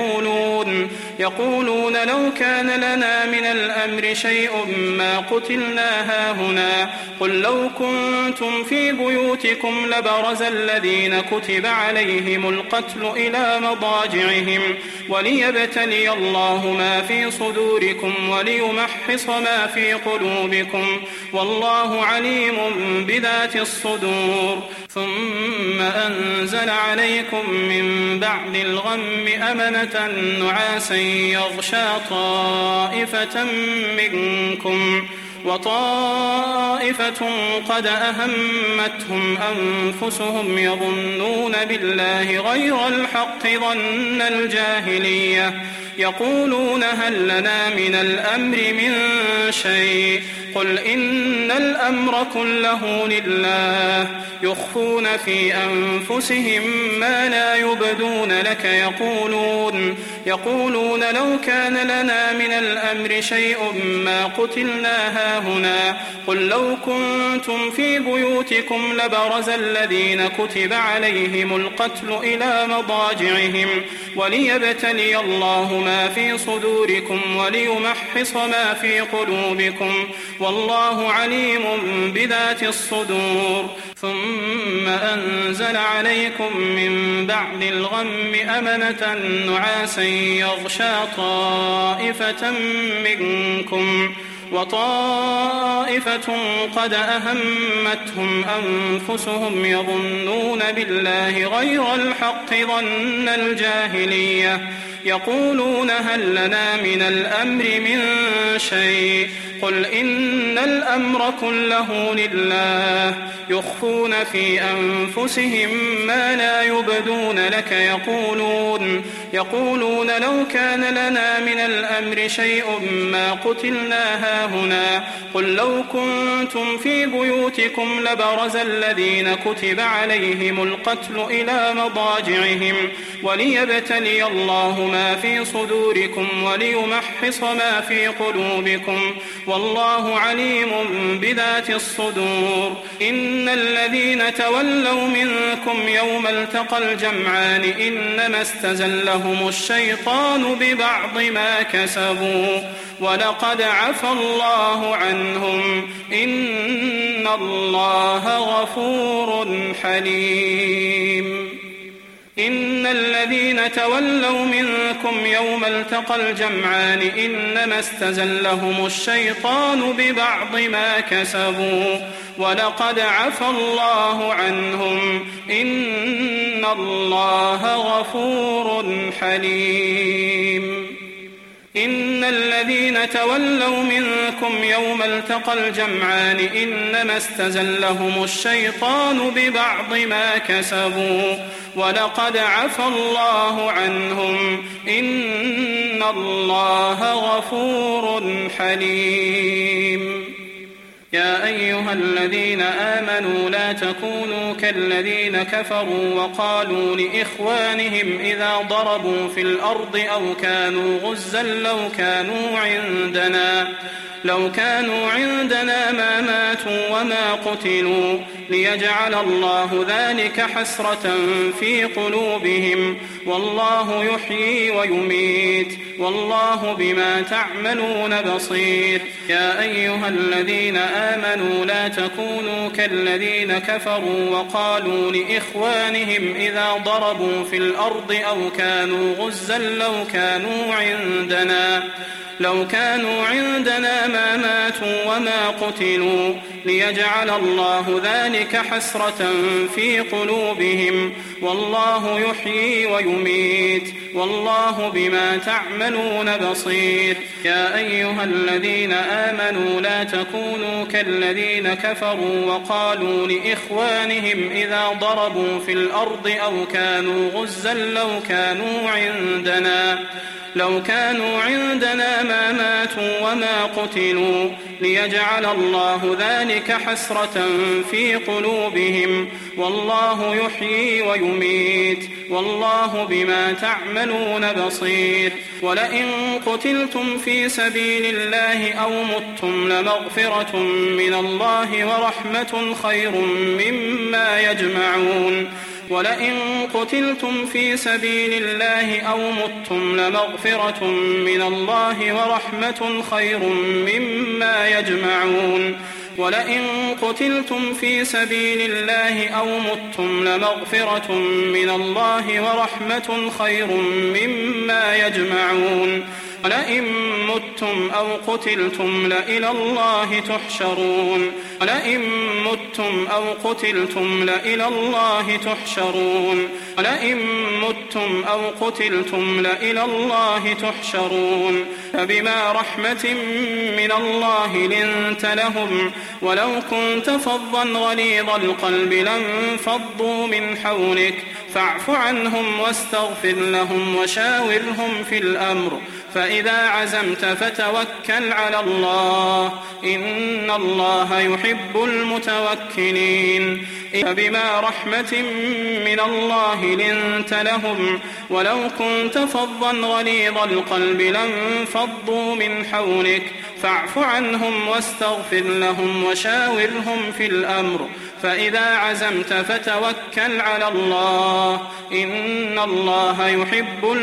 يقولون لو كان لنا من الأمر شيء ما قتلنا هاهنا قل لو كنتم في بيوتكم لبرز الذين كتب عليهم القتل إلى مضاجعهم وليبتلي الله ما في صدوركم وليمحص ما في قلوبكم والله عليم بذات الصدور ثم أنزل عليكم من بعد الغم أمنة نعاسا يغشى طائفة منكم وطائفة قد أهمتهم أنفسهم يظنون بالله غير الحق ظن الجاهلية يقولون هل لنا من الأمر من شيء قل إن الأمر كله لله يخفون في أنفسهم ما لا يبدون لك يقولون لو كان لنا من الأمر شيء ما قتلنا هاهنا قل لو كنتم في بيوتكم لبرز الذين كتب عليهم القتل إلى مضاجعهم وليبتلي الله ما في صدوركم وليمحص ما في قلوبكم والله عليم بذات الصدور ثم أنزل عليكم من بعد الغم أمنة نعاسا يغشى طائفة منكم وطائفة قد أهمتهم أنفسهم يظنون بالله غير الحق ظن الجاهلية يقولون هل لنا من الأمر من شيء قل إن الأمر كله لله يخفون في أنفسهم ما لا يبدون لك يقولون لو كان لنا من الأمر شيء ما قتلنا هاهنا قل لو كنتم في بيوتكم لبرز الذين كتب عليهم القتل إلى مضاجعهم وليبتلي الله ما في صدوركم وليمحص ما في قلوبكم والله عليم بذات الصدور إن الذين تولوا منكم يوم التقى الجمعان إنما استزلهم الشيطان ببعض ما كسبوا ولقد عفى الله عنهم إن الله غفور حليم إن الذين تولوا منكم يوم التقى الجمعان إنما استزلهم الشيطان ببعض ما كسبوا ولقد عفى الله عنهم إن الله غفور حليم إن الذين تولوا منكم يوم التقى الجمعان إنما استزلهم الشيطان ببعض ما كسبوا ولقد عفى الله عنهم إن الله غفور حليم يا أيها الذين آمنوا لا تكونوا كالذين كفروا وقالوا لإخوانهم إذا ضربوا في الأرض أو كانوا غزا لو كانوا عندنا ما ماتوا وما قتلوا ليجعل الله ذلك حسرة في قلوبهم والله يحيي ويميت والله بما تعملون بصير يا أيها الذين آمنوا لا تكونوا كالذين كفروا وقالوا لإخوانهم إذا ضربوا في الأرض أو كانوا غزا لو كانوا عندنا ما ماتوا وما قتلوا ليجعل الله ذلك حسرة في قلوبهم والله يحيي ويميت والله بما تعملون بصير يا أيها الذين آمنوا لا تكونوا كالذين كفروا وقالوا لإخوانهم إذا ضربوا في الأرض أو كانوا غزا لو كانوا عندنا ما ماتوا وما قتلوا ليجعل الله ذلك حسرة في قلوبهم والله يحيي ويميت والله بما تعملون بصير ولئن قتلتم في سبيل الله أو متم لمغفرة من الله ورحمة خير مما يجمعون ولئن قتلتم في سبيل الله أو متم لمغفرة من الله ورحمة خير مما يجمعون ولئن قتلتم في سبيل الله أو متم لمغفرة من الله ورحمة خير مما يجمعون ولئن متم أو قتلتم لإلى الله تحشرون ولئن متم أو قتلتم لإلى الله تحشرون ولئن متم أو قتلتم لإلى الله تحشرون فبما رحمة من الله لنت لهم ولو كنت فظا غليظ القلب لانفضوا من حولك فاعف عنهم واستغفر لهم وشاورهم في الأمر فإذا عزمت فتوكل على الله إن الله يحب المتوكلين فبما رحمة من الله لنت لهم ولو كنت فظا غليظ القلب لانفضوا من حولك فاعف عنهم واستغفر لهم وشاورهم في الأمر فإذا عزمت فتوكل على الله إن الله يحب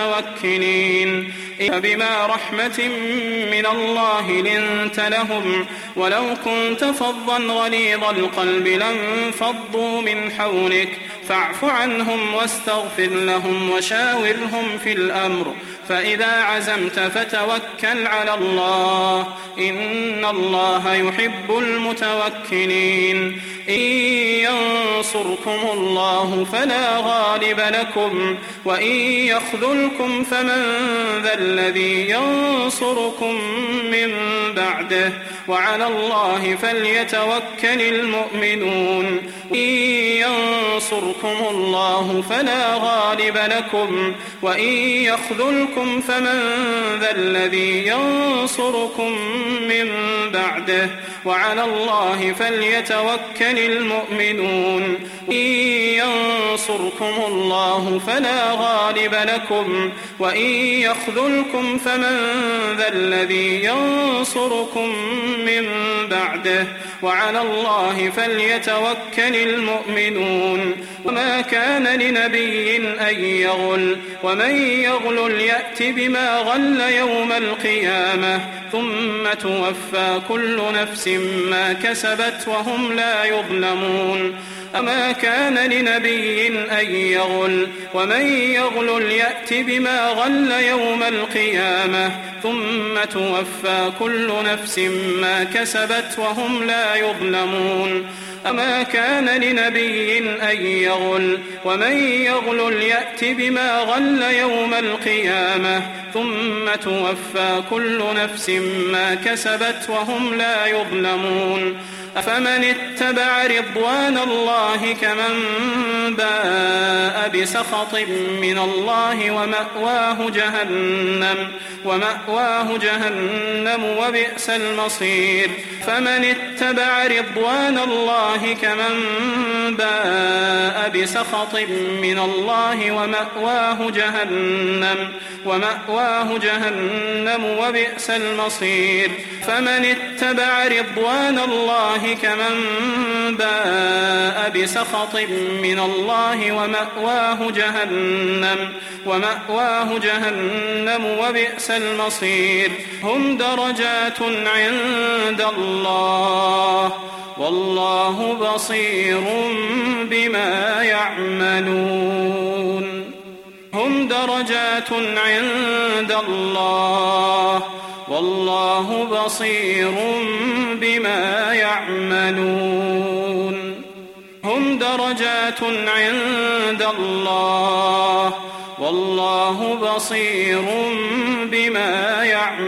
المتوكلين فبما رحمة من الله لنت لهم ولو كنت فظا غليظ القلب لانفضوا من حولك فاعف عنهم واستغفر لهم وشاورهم في الأمر فإذا عزمت فتوكل على الله إن الله يحب المتوكلين إن ينصركم الله فلا غالب لكم وإن يخذلكم فمن ذا الذي ينصركم من بعده وعلى الله فليتوكل المؤمنون إن ينصركم الله فلا غالب لكم وإن يخذلكم فمن ذا الذي ينصركم من بعده وعلى الله فليتوكل المؤمنون إن ينصركم الله فلا غالب لكم وإن يخذلكم فمن ذا الذي ينصركم من بعده وعلى الله فليتوكل المؤمنون وما كان لنبي أن يغل ومن يغلل يأت بما غل يوم القيامة ثم توفى كل نفس ما كسبت وهم لا يظلمون أما كان لنبي أن يغل ومن يغلل يأت بما غل يوم القيامة ثم توفى كل نفس ما كسبت وهم لا يظلمون أما كان لنبي أن يغل ومن يغلل يأت بما غل يوم القيامة ثم توفى كل نفس ما كسبت وهم لا يظلمون أفمن اتبع رضوان الله كمن باء بسخط من الله ومأواه جهنم وبئس المصير فمن اتبع رضوان الله كمن باء بسخط من الله ومأواه جهنم وبئس المصير فمن اتبع رضوان الله كمن باء بسخط من الله ومأواه جهنم وبئس المصير هم درجات عند الله والله بصير بما يعملون هم درجات عند الله والله بصير بما يعملون هم درجات عند الله والله بصير بما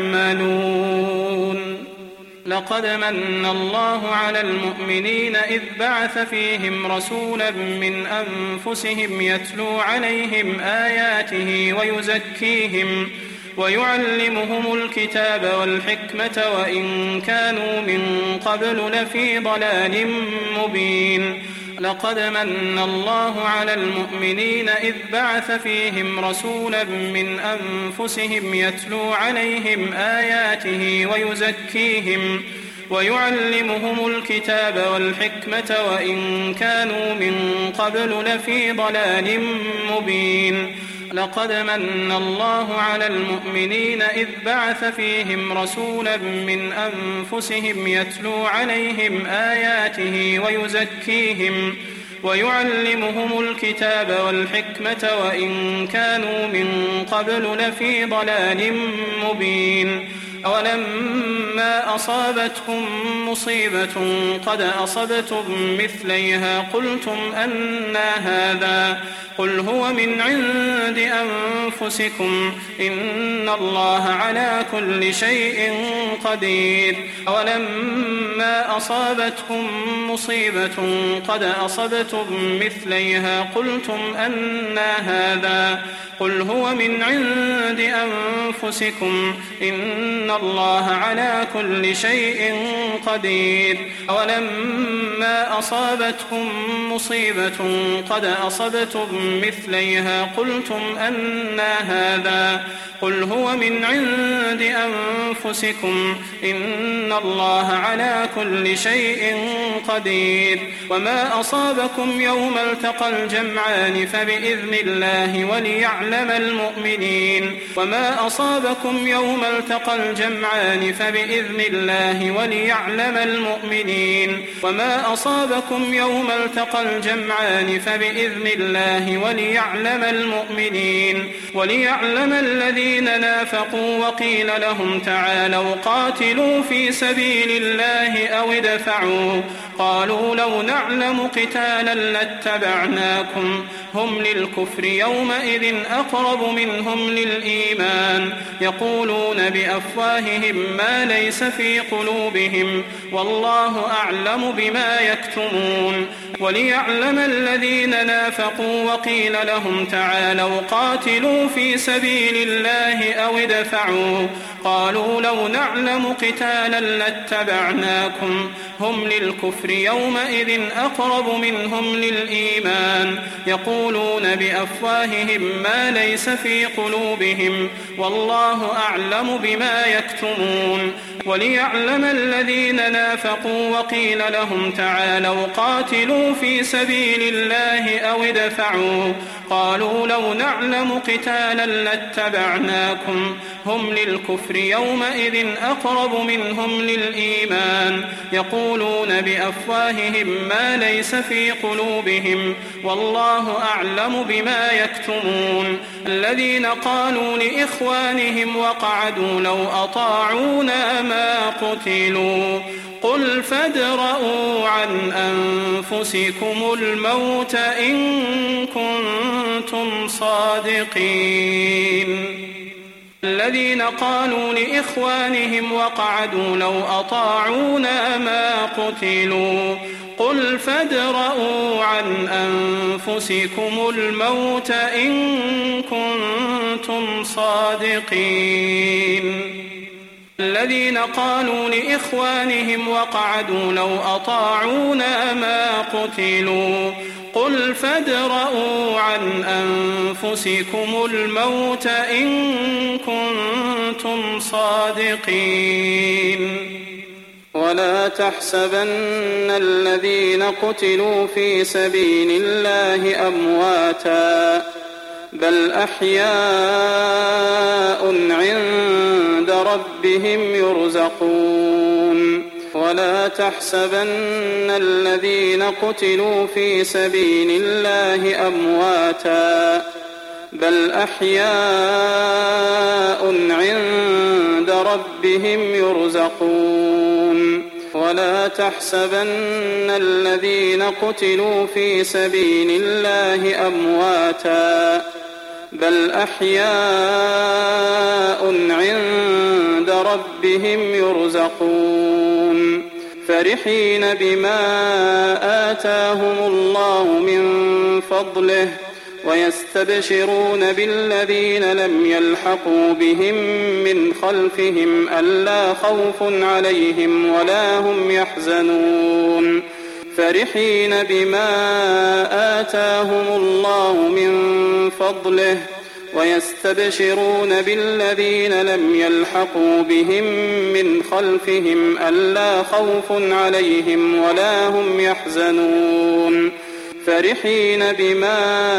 يعملون لقد من الله على المؤمنين إذ بعث فيهم رسولا من أنفسهم يتلو عليهم آياته ويزكيهم ويعلمهم الكتاب والحكمة وإن كانوا من قبل لفي ضلال مبين لقد من الله على المؤمنين إذ بعث فيهم رسولا من أنفسهم يتلو عليهم آياته ويعلمهم الكتاب والحكمة وإن كانوا من قبل لفي ضلال مبين لقد من الله على المؤمنين إذ بعث فيهم رسولا من أنفسهم يتلو عليهم آياته ويعلمهم الكتاب والحكمة وإن كانوا من قبل لفي ضلال مبين أولما أصابتهم مصيبة قد أصبتم مثليها قلتم أنى هذا قل هو من عند أنفسكم إن الله على كل شيء قدير أولما أصابتهم مصيبة قد أصبتم مثليها قلتم أنى هذا قل هو من عند أنفسكم إن الله على كل شيء قدير أولما أصابتكم مصيبة قد أصبتم مثليها قلتم أنى هذا قل هو من عند أنفسكم إن الله على كل شيء قدير وما أصابكم يوم التقى الجمعان فبإذن الله وليعلم المؤمنين وما أصابكم يوم التقى الجمعان الجمعان فبإذن الله وليعلم المؤمنين وما أصابكم يوم التقى الجمعان فبإذن الله وليعلم المؤمنين وليعلم الذين نافقوا وقيل لهم تعالوا قاتلوا في سبيل الله أو ادفعوا قالوا لو نعلم قتالا لاتبعناكم هم للكفر يومئذ أقرب منهم للإيمان يقولون بأفواههم ما ليس في قلوبهم والله أعلم بما يكتمون وليعلم الذين نافقوا وقيل لهم تعالوا قاتلوا في سبيل الله أو ادفعوا قالوا لو نعلم قتالا لاتبعناكم هم للكفر يومئذ أقرب منهم للإيمان يقولون بأفواههم ما ليس في قلوبهم والله أعلم بما يكتمون وليعلم الذين نافقوا وقيل لهم تعالوا قاتلوا في سبيل الله أو ادفعوا قالوا لو نعلم قتالا لاتبعناكم هم للكفر يومئذ أقرب منهم للإيمان يقولون بأفواههم ما ليس في قلوبهم والله أعلم بما يكتمون الذين قالوا لإخوانهم وقعدوا لو أطاعونا ما قتلوا قل فادرءوا عن أنفسكم الموت إن كنتم صادقين الذين قالوا لإخوانهم وقعدوا لو أطاعونا ما قتلوا قل فادرءوا عن أنفسكم الموت إن كنتم صادقين الذين قالوا لإخوانهم وقعدوا لو أطاعونا ما قتلوا قل فادرءوا عن أنفسكم الموت إن كنتم صادقين ولا تحسبن الذين قتلوا في سبيل الله أمواتا بل أحياء عند ربهم يرزقون ولا تحسبن الذين قتلوا في سبيل الله أمواتا بل أحياء عند ربهم يرزقون ولا تحسبن الذين قتلوا في سبيل الله أمواتا بل أحياء عند ربهم يرزقون فرحين بما آتاهم الله من فضله ويستبشرون بالذين لم يلحقوا بهم من خلفهم ألا خوف عليهم ولا هم يحزنون فرحين بما آتاهم الله من فضله ويستبشرون بالذين لم يلحقوا بهم من خلفهم ألا خوف عليهم ولا هم يحزنون فرحين بما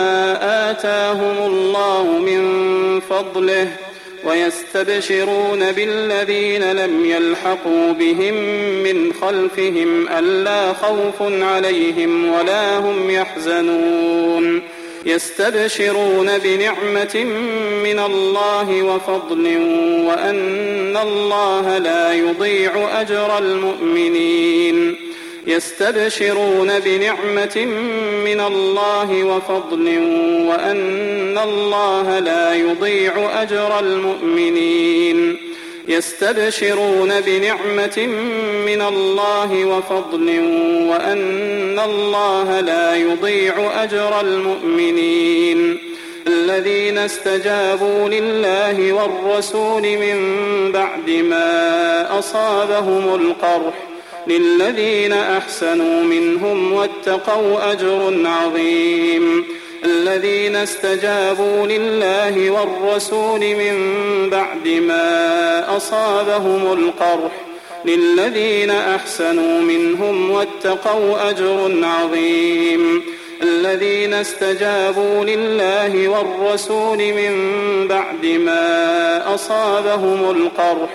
آتاهم الله من فضله ويستبشرون بالذين لم يلحقوا بهم من خلفهم ألا خوف عليهم ولا هم يحزنون يستبشرون بنعمة من الله وفضل وأن الله لا يضيع أجر المؤمنين يستبشرون بنعمة من الله وفضل وأن الله لا يضيع أجر المؤمنين يستبشرون بنعمة من الله وفضل وأن الله لا يضيع أجر المؤمنين الذين استجابوا لله والرسول من بعد ما أصابهم القرح للذين أحسنوا منهم واتقوا أجر عظيم الذين استجابوا لله والرسول من بعد ما أصابهم القرح للذين أحسنوا منهم واتقوا أجر عظيم الذين استجابوا لله والرسول من بعد ما أصابهم القرح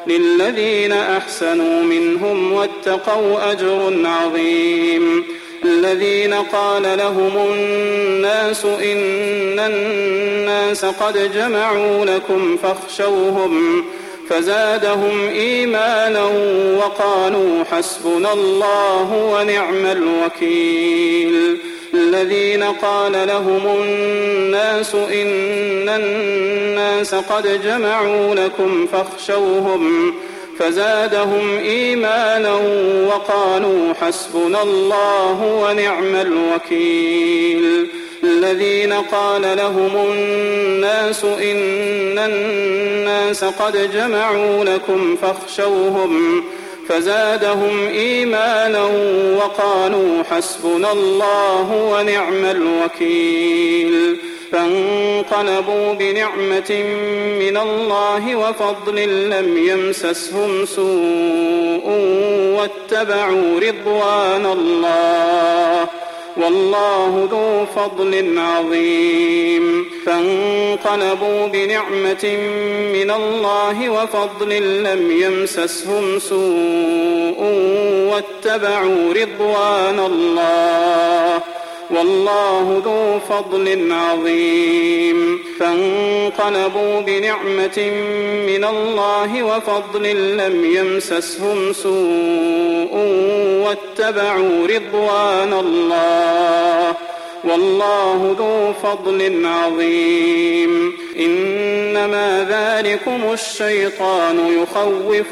للذين أحسنوا منهم واتقوا أجر عظيم. الذين قال لهم الناس إن الناس قد جمعوا لكم فاخشوهم فزادهم إيمانا وقالوا حسبنا الله ونعم الوكيل. الذين قال لهم الناس إن الناس قد جمعوا لكم فاخشوهم فزادهم إيمانا وقالوا حسبنا الله ونعم الوكيل. الذين قال لهم الناس إن الناس قد جمعوا لكم فاخشوهم فزادهم إيمانا وقالوا حسبنا الله ونعم الوكيل. فانقلبوا بنعمة من الله وفضل لم يمسسهم سوء واتبعوا رضوان الله والله ذو فضل عظيم. فانقلبوا بنعمة من الله وفضل لم يمسسهم سوء واتبعوا رضوان الله والله ذو فضل عظيم. فانقلبوا بنعمة من الله وفضل لم يمسسهم سوء واتبعوا رضوان الله والله ذو فضل عظيم. إنما ذلكم الشيطان يخوف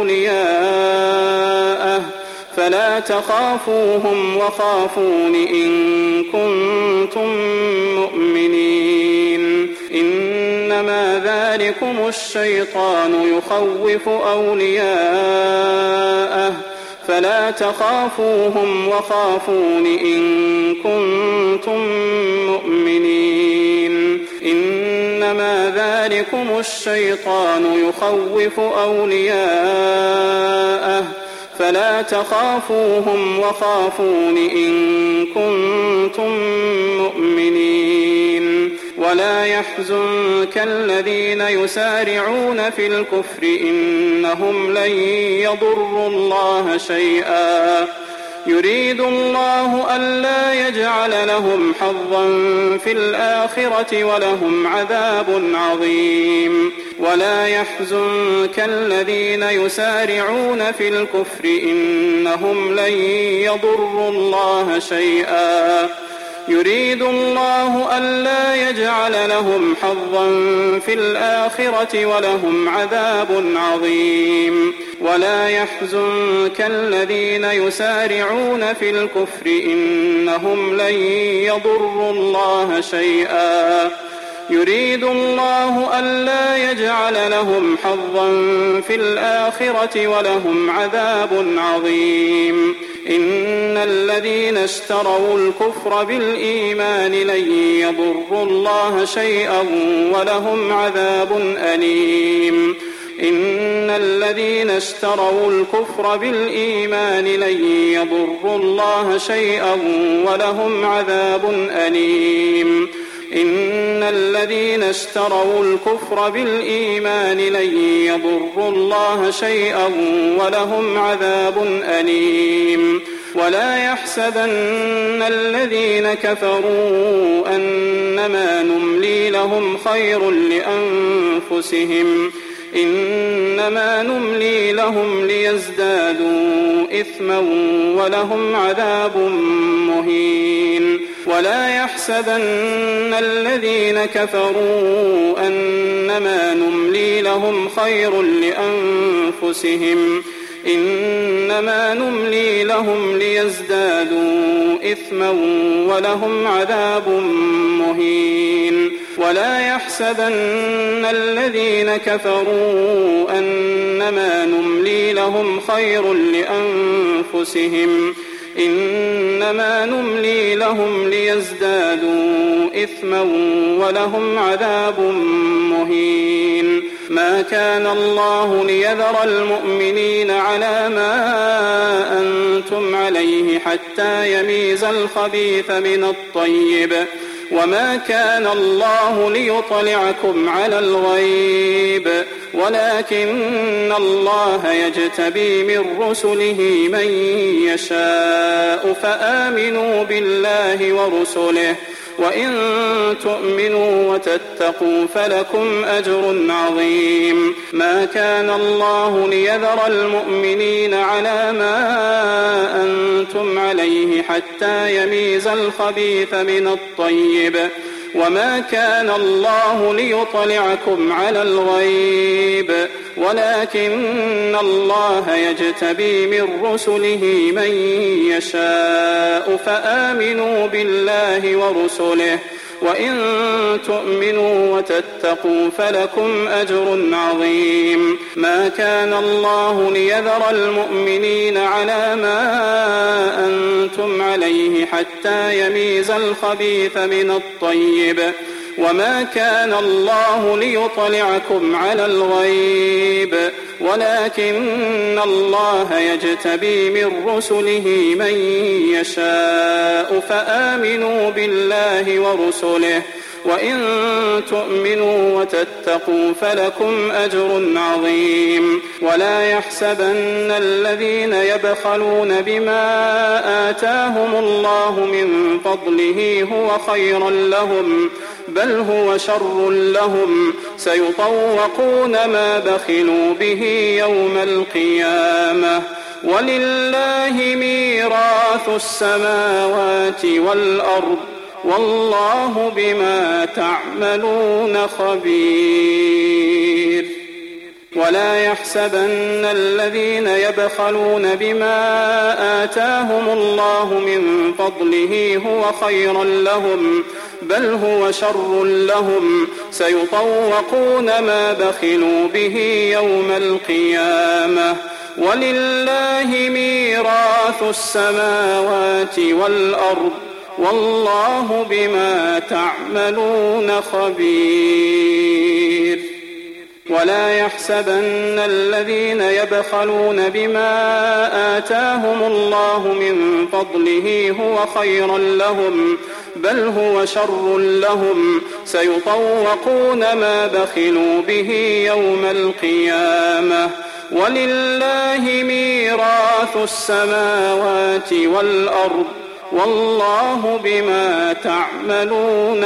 أولياءه فلا تخافوهم وخافون إن كنتم مؤمنين. إنما ذلكم الشيطان يخوف أولياءه فلا تخافوهم وخافون إن كنتم مؤمنين. إنما ذلكم الشيطان يخوف أولياءه فلا تخافوهم وخافون إن كنتم مؤمنين. ولا يحزنك الذين يسارعون في الكفر إنهم لن يضروا الله شيئا يريد الله ألا يجعل لهم حظا في الآخرة ولهم عذاب عظيم. ولا يحزنك الذين يسارعون في الكفر إنهم لن يضروا الله شيئا يريد الله ألا يجعل لهم حظا في الآخرة ولهم عذاب عظيم. ولا يحزنك الذين يسارعون في الكفر إنهم لن يضروا الله شيئا يريد الله ألا يجعل لهم حظا في الآخرة ولهم عذاب عظيم. إن الذين اشتروا الكفر بالإيمان لن يضروا الله شيئا ولهم عذاب أليم. إن الذين اشتروا الكفر بالإيمان لن يضروا الله شيئا ولهم عذاب أليم. إن الذين اشتروا الكفر بالإيمان لن يضروا الله شيئا ولهم عذاب أليم. ولا يحسبن الذين كفروا أنما نملي لهم خير لأنفسهم إنما نملي لهم ليزدادوا إثما ولهم عذاب مهين. ولا يحسبن الذين كفروا أنما نملي لهم خير لأنفسهم إنما نملي لهم ليزدادوا إثما ولهم عذاب مهين. ولا يحسبن الذين كفروا أنما نملي لهم خير لأنفسهم إنما نملي لهم ليزدادوا إثما ولهم عذاب مهين. ما كان الله ليذر المؤمنين على ما أنتم عليه حتى يميز الخبيث من الطيب وما كان الله ليطلعكم على الغيب ولكن الله يجتبي من رسله من يشاء فآمنوا بالله ورسله وإن تؤمنوا وتتقوا فلكم أجر عظيم. ما كان الله ليذر المؤمنين على ما أنتم عليه حتى يميز الخبيث من الطيب، وما كان الله ليطلعكم على الغيب، ولكن الله يجتبي من رسله من يشاء فآمنوا بالله ورسله وإن تؤمنوا وتتقوا فلكم أجر عظيم. ما كان الله ليذر المؤمنين على ما أنتم عليه حتى يميز الخبيث من الطيب، وما كان الله ليطلعكم على الغيب، ولكن الله يجتبي من رسله من يشاء فآمنوا بالله ورسله وإن تؤمنوا وتتقوا فلكم أجر عظيم. ولا يحسبن الذين يبخلون بما آتاهم الله من فضله هو خيرا لهم، بل هو شر لهم، سيطوقون ما بخلوا به يوم القيامة. ولله ميراث السماوات والأرض، والله بما تعملون خبير. ولا يحسبن الذين يبخلون بما آتاهم الله من فضله هو خيرا لهم، بل هو شر لهم، سيطوقون ما بخلوا به يوم القيامة. ولله ميراث السماوات والأرض، والله بما تعملون خبير. ولا يحسبن الذين يبخلون بما آتاهم الله من فضله هو خيرا لهم، بل هو شر لهم، سيطوقون ما بخلوا به يوم القيامة. ولله ميراث السماوات والأرض، والله بما تعملون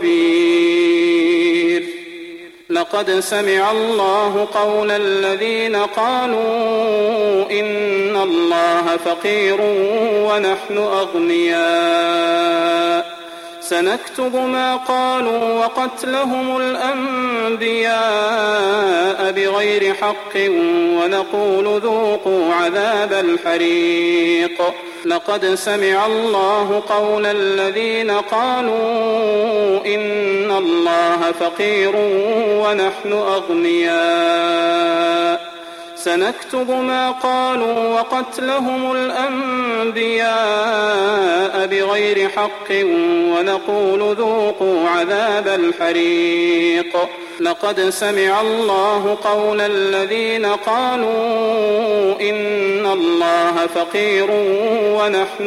خبير. لقد سمع الله قول الذين قالوا إن الله فقير ونحن أغنياء، سنكتب ما قالوا وقتلهم الأنبياء بغير حق ونقول ذوقوا عذاب الحريق. لقد سمع الله قول الذين قالوا إن الله فقير ونحن أغنياء، سنكتب ما قالوا وقتلهم الأنبياء بغير حق ونقول ذوقوا عذاب الحريق. لقد سمع الله قول الذين قالوا إن الله فقير ونحن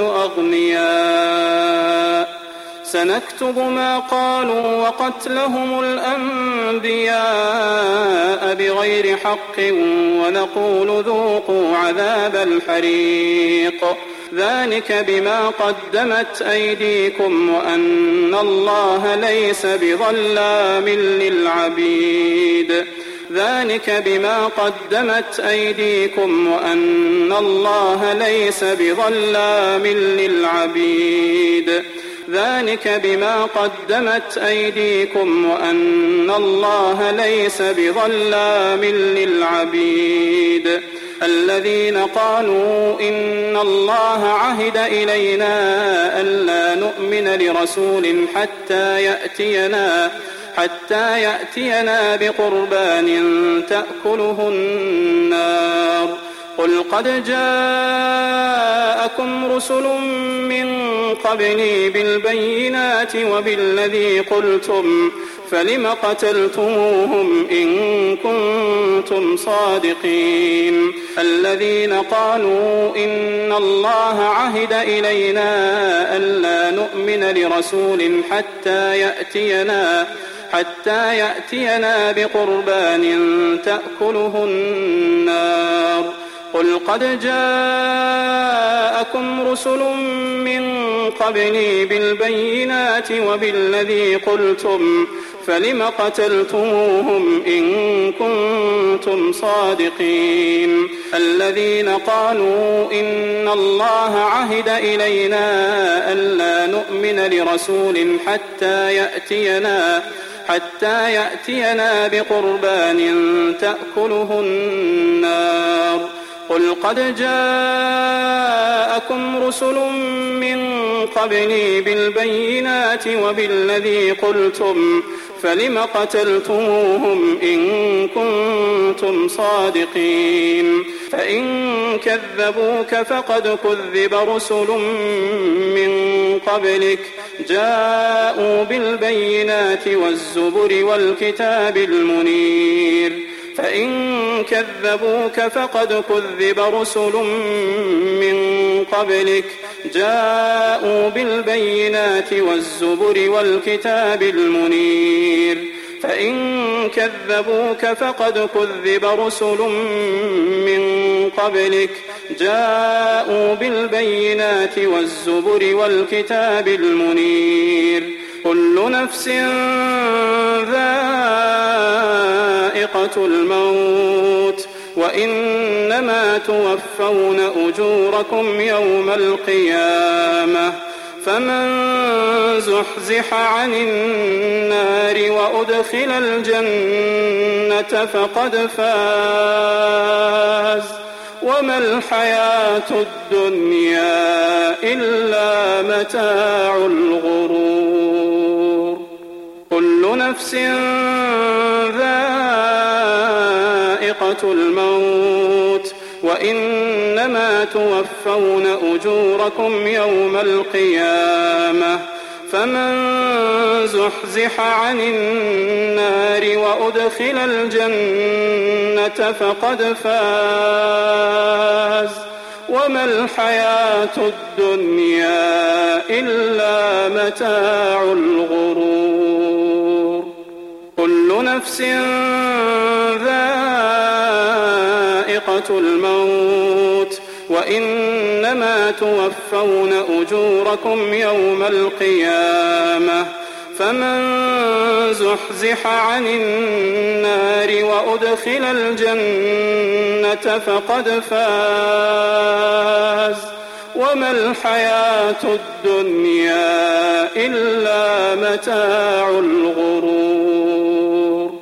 أغنياء، سنكتب ما قالوا وقتلهم الأنبياء بغير حق ونقول ذوقوا عذاب الحريق. ذلك بما قدمت أيديكم وأن الله ليس بظلام للعبيد. ذلك بما قدمت أيديكم وأن الله ليس بظلام للعبيد. ذلك بما قدمت أيديكم وأن الله ليس بظلام للعبيد. الذين قالوا إن الله عهد إلينا ألا نؤمن لرسول حتى يأتينا بقربان تأكله النار. قل قد جاءكم رسل من قبلي بالبينات وبالذي قلتم، فلم قتلتموهم إن كنتم صادقين. الذين قالوا إن الله عهد إلينا ألا نؤمن لرسول حتى حتى يأتينا بقربان تأكله النار قل قد جاءكم رسل من قبلي بالبينات وبالذي قلتم فلم قتلتموهم إن كنتم صادقين الذين قالوا إن الله عهد إلينا ألا نؤمن لرسول حتى يأتينا بقربان تأكله النار قل قد جاءكم رسل من قبلي بالبينات وبالذي قلتم فلم قتلتموهم إن كنتم صادقين فإن كذبوك فقد كذب رسل من قبلك جاءوا بالبينات والزبر والكتاب المنير فإن كذبوك فقد كذب رسل من قبلك جاءوا بالبينات والزبر والكتاب المنير فإن كذبوك فقد كذب رسل من قبلك جاءوا بالبينات والزبر والكتاب المنير كل نفس ذائقة الموت وإنما توفون أجوركم يوم القيامة فمن زحزح عن النار وأدخل الجنة فقد فاز وما الحياة الدنيا إلا متاع الغرور كل نفس ذائقة الموت وإنما توفون أجوركم يوم القيامة فمن زحزح عن النار وأدخل الجنة فقد فاز وما الحياة الدنيا إلا متاع الغرور كل نفس ذائقة الموت وإنما توفون أجوركم يوم القيامة فمن زحزح عن النار وأدخل الجنة فقد فاز وما الحياة الدنيا إلا متاع الغرور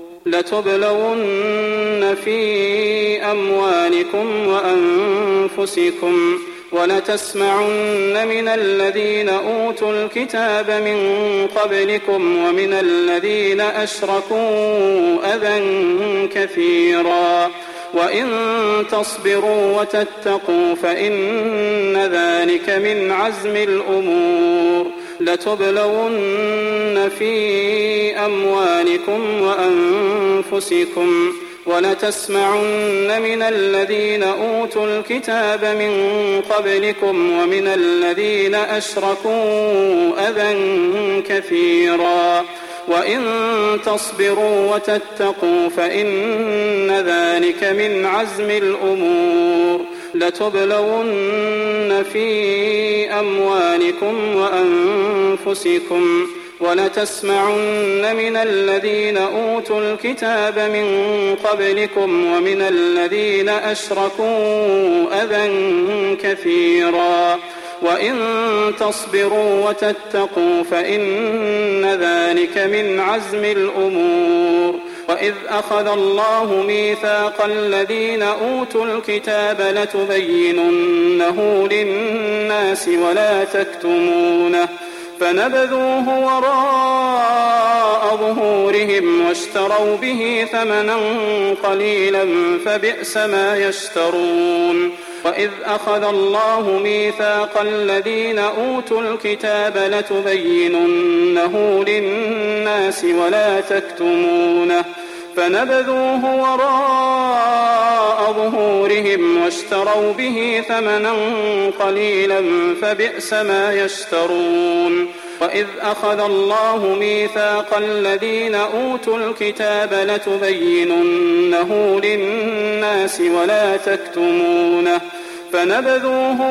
لتبلون في أموالكم وأنفسكم ولتسمعن من الذين أوتوا الكتاب من قبلكم ومن الذين أشركوا أذى كثيرا وإن تصبروا وتتقوا فإن ذلك من عزم الأمور لتبلون في أموالكم وأنفسكم ولتسمعن من الذين أوتوا الكتاب من قبلكم ومن الذين أشركوا أذى كثيرا وإن تصبروا وتتقوا فإن ذلك من عزم الأمور لتبلون في أموالكم وأنفسكم ولتسمعن من الذين أوتوا الكتاب من قبلكم ومن الذين أشركوا أذى كثيرا وإن تصبروا وتتقوا فإن ذلك من عزم الأمور وإذ أخذ الله ميثاق الذين أوتوا الكتاب لتبيننه للناس ولا تكتمونه فنبذوه وراء ظهورهم واشتروا به ثمنا قليلا فبئس ما يشترون وإذ أخذ الله ميثاق الذين أوتوا الكتاب لتبيننه للناس ولا تكتمونه فنبذوه وراء ظهورهم واشتروا به ثمنا قليلا فبئس ما يشترون وإذ أخذ الله ميثاق الذين أوتوا الكتاب لتبيننه للناس ولا تكتمونه فنبذوه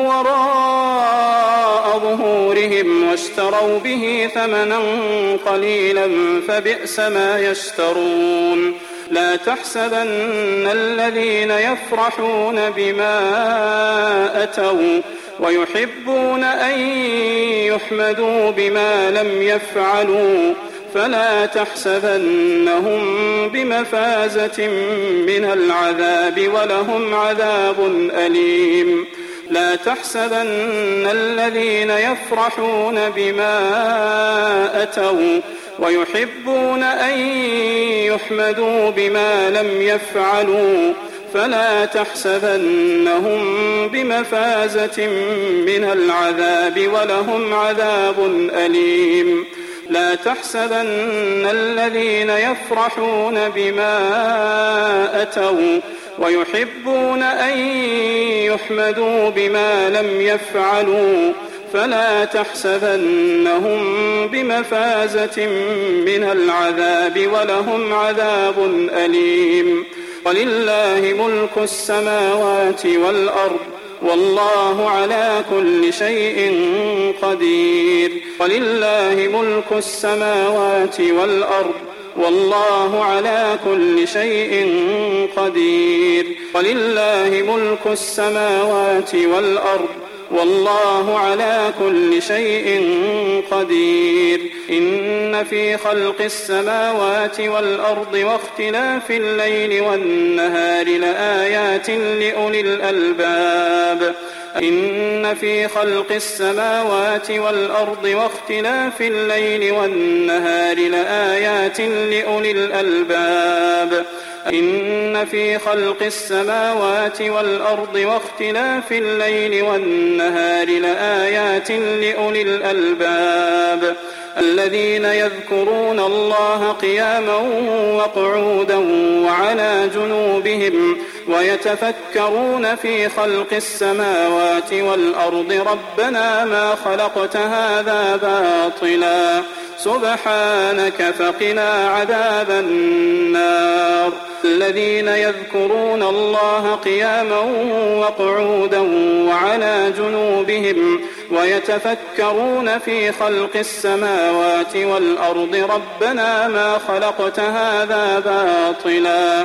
وراء ظهورهم واشتروا به ثمنا قليلا فبئس ما يشترون لا تحسبن الذين يفرحون بما أتوا ويحبون أن يحمدوا بما لم يفعلوا فلا تحسبنهم بمفازة من العذاب ولهم عذاب أليم لا تحسبن الذين يفرحون بما أتوا ويحبون أن يحمدوا بما لم يفعلوا فلا تحسبنهم بمفازة من العذاب ولهم عذاب أليم لا تحسبن الذين يفرحون بما أتوا ويحبون أن يحمدوا بما لم يفعلوا فلا تحسبنهم بمفازة من العذاب ولهم عذاب أليم ولله ملك السماوات والأرض والله على كل شيء قدير ولله ملك السماوات والأرض والله على كل شيء قدير ولله ملك السماوات والأرض والله على كل شيء قدير إن في خلق السماوات والأرض واختلاف الليل والنهار لآيات لأولي الألباب إن في خلق السماوات والأرض واختلاف الليل والنهار لآيات لأولي الألباب إن في خلق السماوات والأرض واختلاف الليل والنهار لآيات لأولي الألباب الذين يذكرون الله قياما وقعودا وعلى جنوبهم ويتفكرون في خلق السماوات والأرض ربنا ما خلقت هذا باطلا سبحانك فقنا عذاب النار الذين يذكرون الله قياما وقعودا وعلى جنوبهم ويتفكرون في خلق السماوات والأرض ربنا ما خلقت هذا باطلا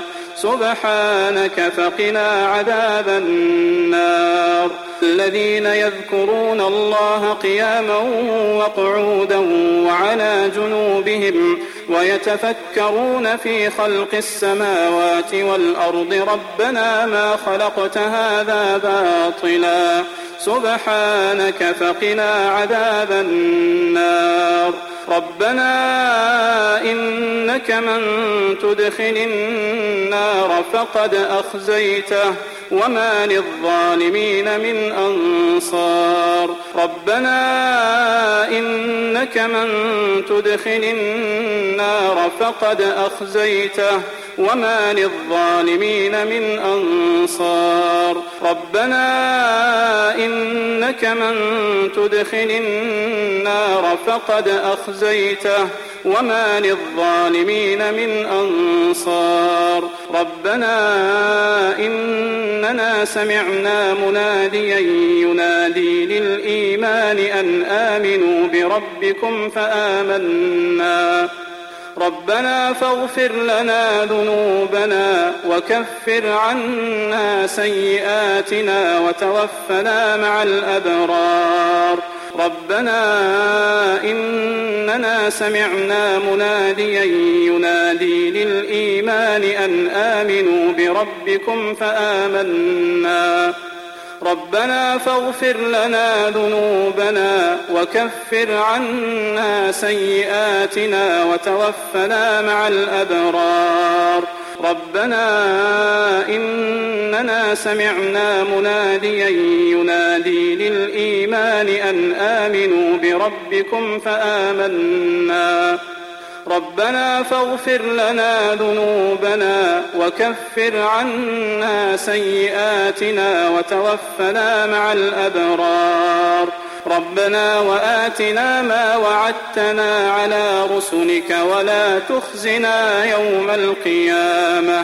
سبحانك فقنا عذاب النار الذين يذكرون الله قياما وقعودا وعلى جنوبهم ويتفكرون في خلق السماوات والأرض ربنا ما خلقت هذا باطلا سبحانك فقنا عذاب النار ربنا إنك من تدخل النار فقد أخزيته وما للظالمين من أنصار ربنا إنك من تدخل النار فقد أخزيته وما للظالمين من أنصار ربنا إنك من تدخل النار فقد أخزيته وما للظالمين من أنصار ربنا إننا سمعنا مناديا ينادي للإيمان أن آمنوا بربكم فآمنا ربنا فاغفر لنا ذنوبنا وكفر عنا سيئاتنا وتوفنا مع الأبرار ربنا إننا سمعنا مناديا ينادي للإيمان أن آمنوا بربكم فآمنا ربنا فاغفر لنا ذنوبنا وكفر عنا سيئاتنا وتوفنا مع الأبرار ربنا إننا سمعنا مناديا ينادي للإيمان أن آمنوا بربكم فآمنا ربنا فاغفر لنا ذنوبنا وكفر عنا سيئاتنا وتوفنا مع الأبرار ربنا وآتنا ما وعدتنا على رسلك ولا تخزنا يوم القيامة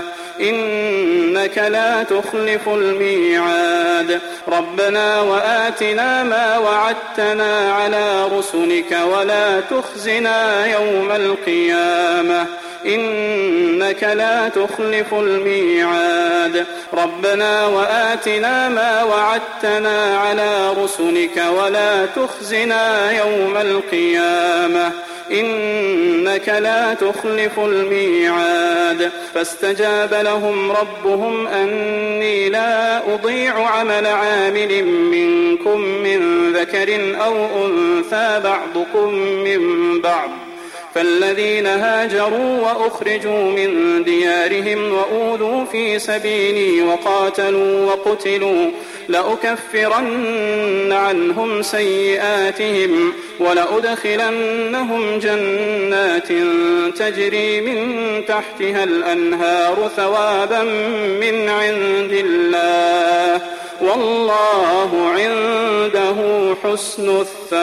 إنك لا تخلف الميعاد ربنا وآتنا ما وعدتنا على رسلك ولا تخزنا يوم القيامة إنك لا تخلف الميعاد ربنا وآتنا ما وعدتنا على رسلك ولا تخزنا يوم القيامة إنك لا تخلف الميعاد فاستجاب لهم ربهم أني لا أضيع عمل عامل منكم من ذكر أو أنثى بعضكم من بعض فالذين هاجروا وأخرجوا من ديارهم وأوذوا في سبيلي وقاتلوا وقتلوا لأكفرن عنهم سيئاتهم ولأدخلنهم جنات تجري من تحتها الأنهار ثوابا من عند الله والله عنده حسن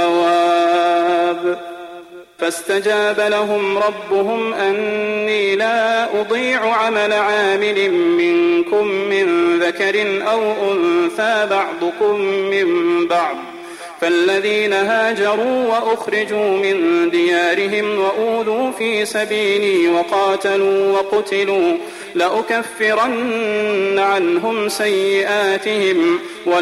الثواب فاستجاب لهم ربهم أني لا أضيع عمل عامل منكم من ذكر أو أنثى بعضكم من بعض فالذين هاجروا وأخرجوا من ديارهم وأوذوا في سبيلي وقاتلوا وقتلوا لأكفرن عنهم سيئاتهم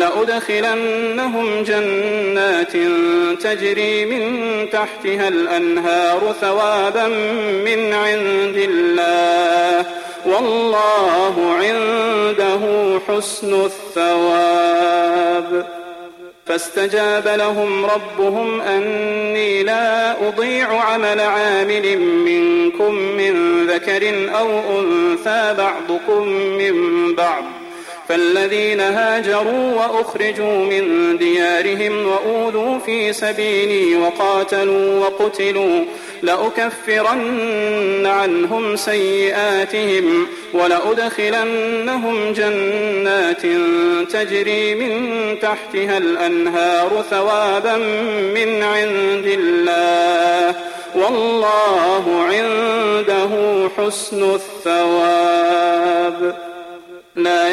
ولأدخلنهم جنات تجري من تحتها الأنهار ثوابا من عند الله والله عنده حسن الثواب فاستجاب لهم ربهم أني لا أضيع عمل عامل منكم من ذكر أو أنثى بعضكم من بعض فالذين هاجروا وأخرجوا من ديارهم وأوذوا في سبيلي وقاتلوا وقتلوا لأكفرن عنهم سيئاتهم ولأدخلنهم جنات تجري من تحتها الأنهار ثوابا من عند الله والله عنده حسن الثواب لا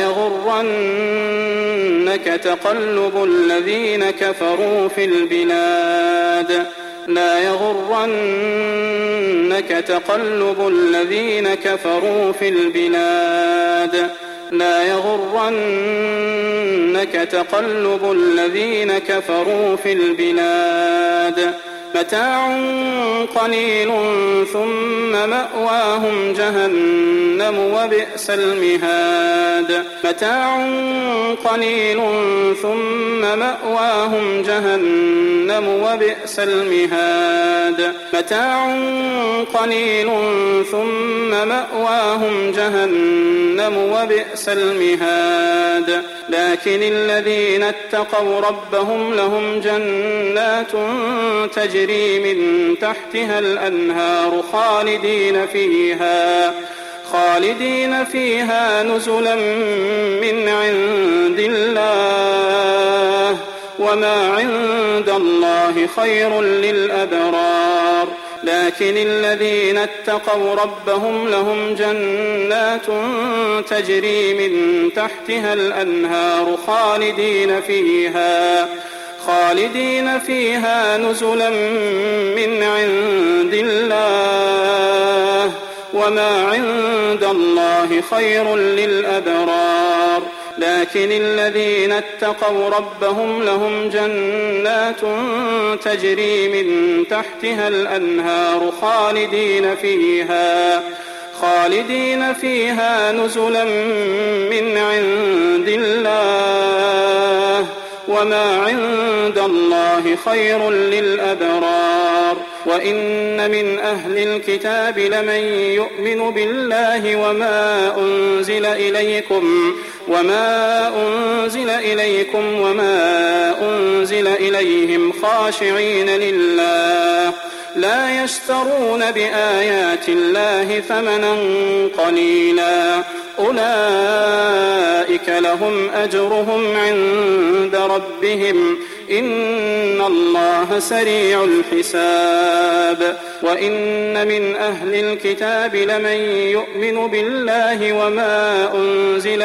يغرنك تقلب الذين كفروا في البلاد لا يغرنك تقلب الذين كفروا في البلاد لا يغرنك تقلب الذين كفروا في البلاد متاع قليل ثم مأواهم جهنم وبئس المهاد متاع قليل ثم مأواهم جهنم وبئس المهاد متاع قليل ثم مأواهم جهنم وبئس المهاد لكن الذين اتقوا ربهم لهم جنات تجري من تحتها الأنهار خالدين فيها نزلا من عند الله وما عند الله خير للأبرار لكن الذين اتقوا ربهم لهم جنات تجري من تحتها الأنهار خالدين فيها نزلا من عند الله وما عند الله خير للأبرار لكن الذين اتقوا ربهم لهم جنات تجري من تحتها الأنهار خالدين فيها نزلا من عند الله وما عند الله خير للأبرار وإن من أهل الكتاب لمن يؤمن بالله وما أنزل إليكم وما أنزل إليهم خاشعين لله لا يشترون بآيات الله ثمنا قليلا أولئك لهم أجرهم عند ربهم إن الله سريع الحساب وإن من أهل الكتاب لمن يؤمن بالله وما أنزل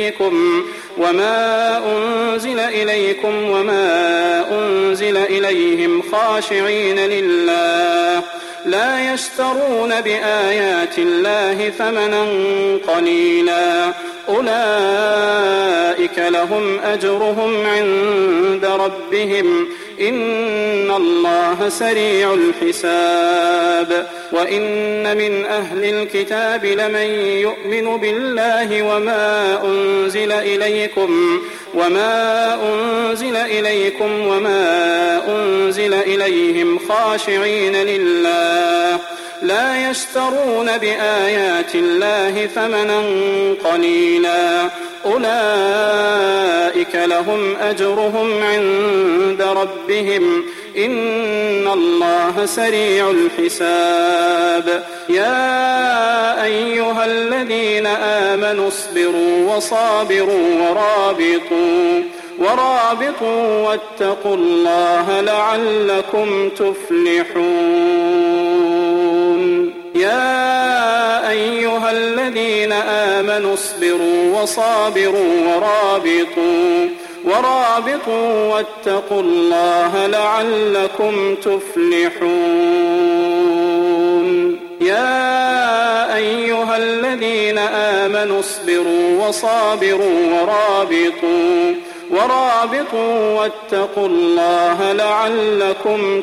إليكم وما أنزل إليهم خاشعين لله لا يشترون بآيات الله ثمنا قليلا أولئك لهم أجرهم عند ربهم إن الله سريع الحساب وإن من أهل الكتاب لمن يؤمن بالله وما أنزل إليكم وما أنزل إليهم خاشعين لله لا يشترون بآيات الله ثمنا قليلا أولئك لهم أجرهم عند ربهم إن الله سريع الحساب يا أيها الذين آمنوا اصبروا وصابروا ورابطوا واتقوا الله لعلكم تفلحون يا أيها الذين آمنوا اصبروا وصابروا ورابطوا واتقوا الله لعلكم تفلحون يا أيها الذين آمنوا اصبروا وصابروا ورابطوا واتقوا الله لعلكم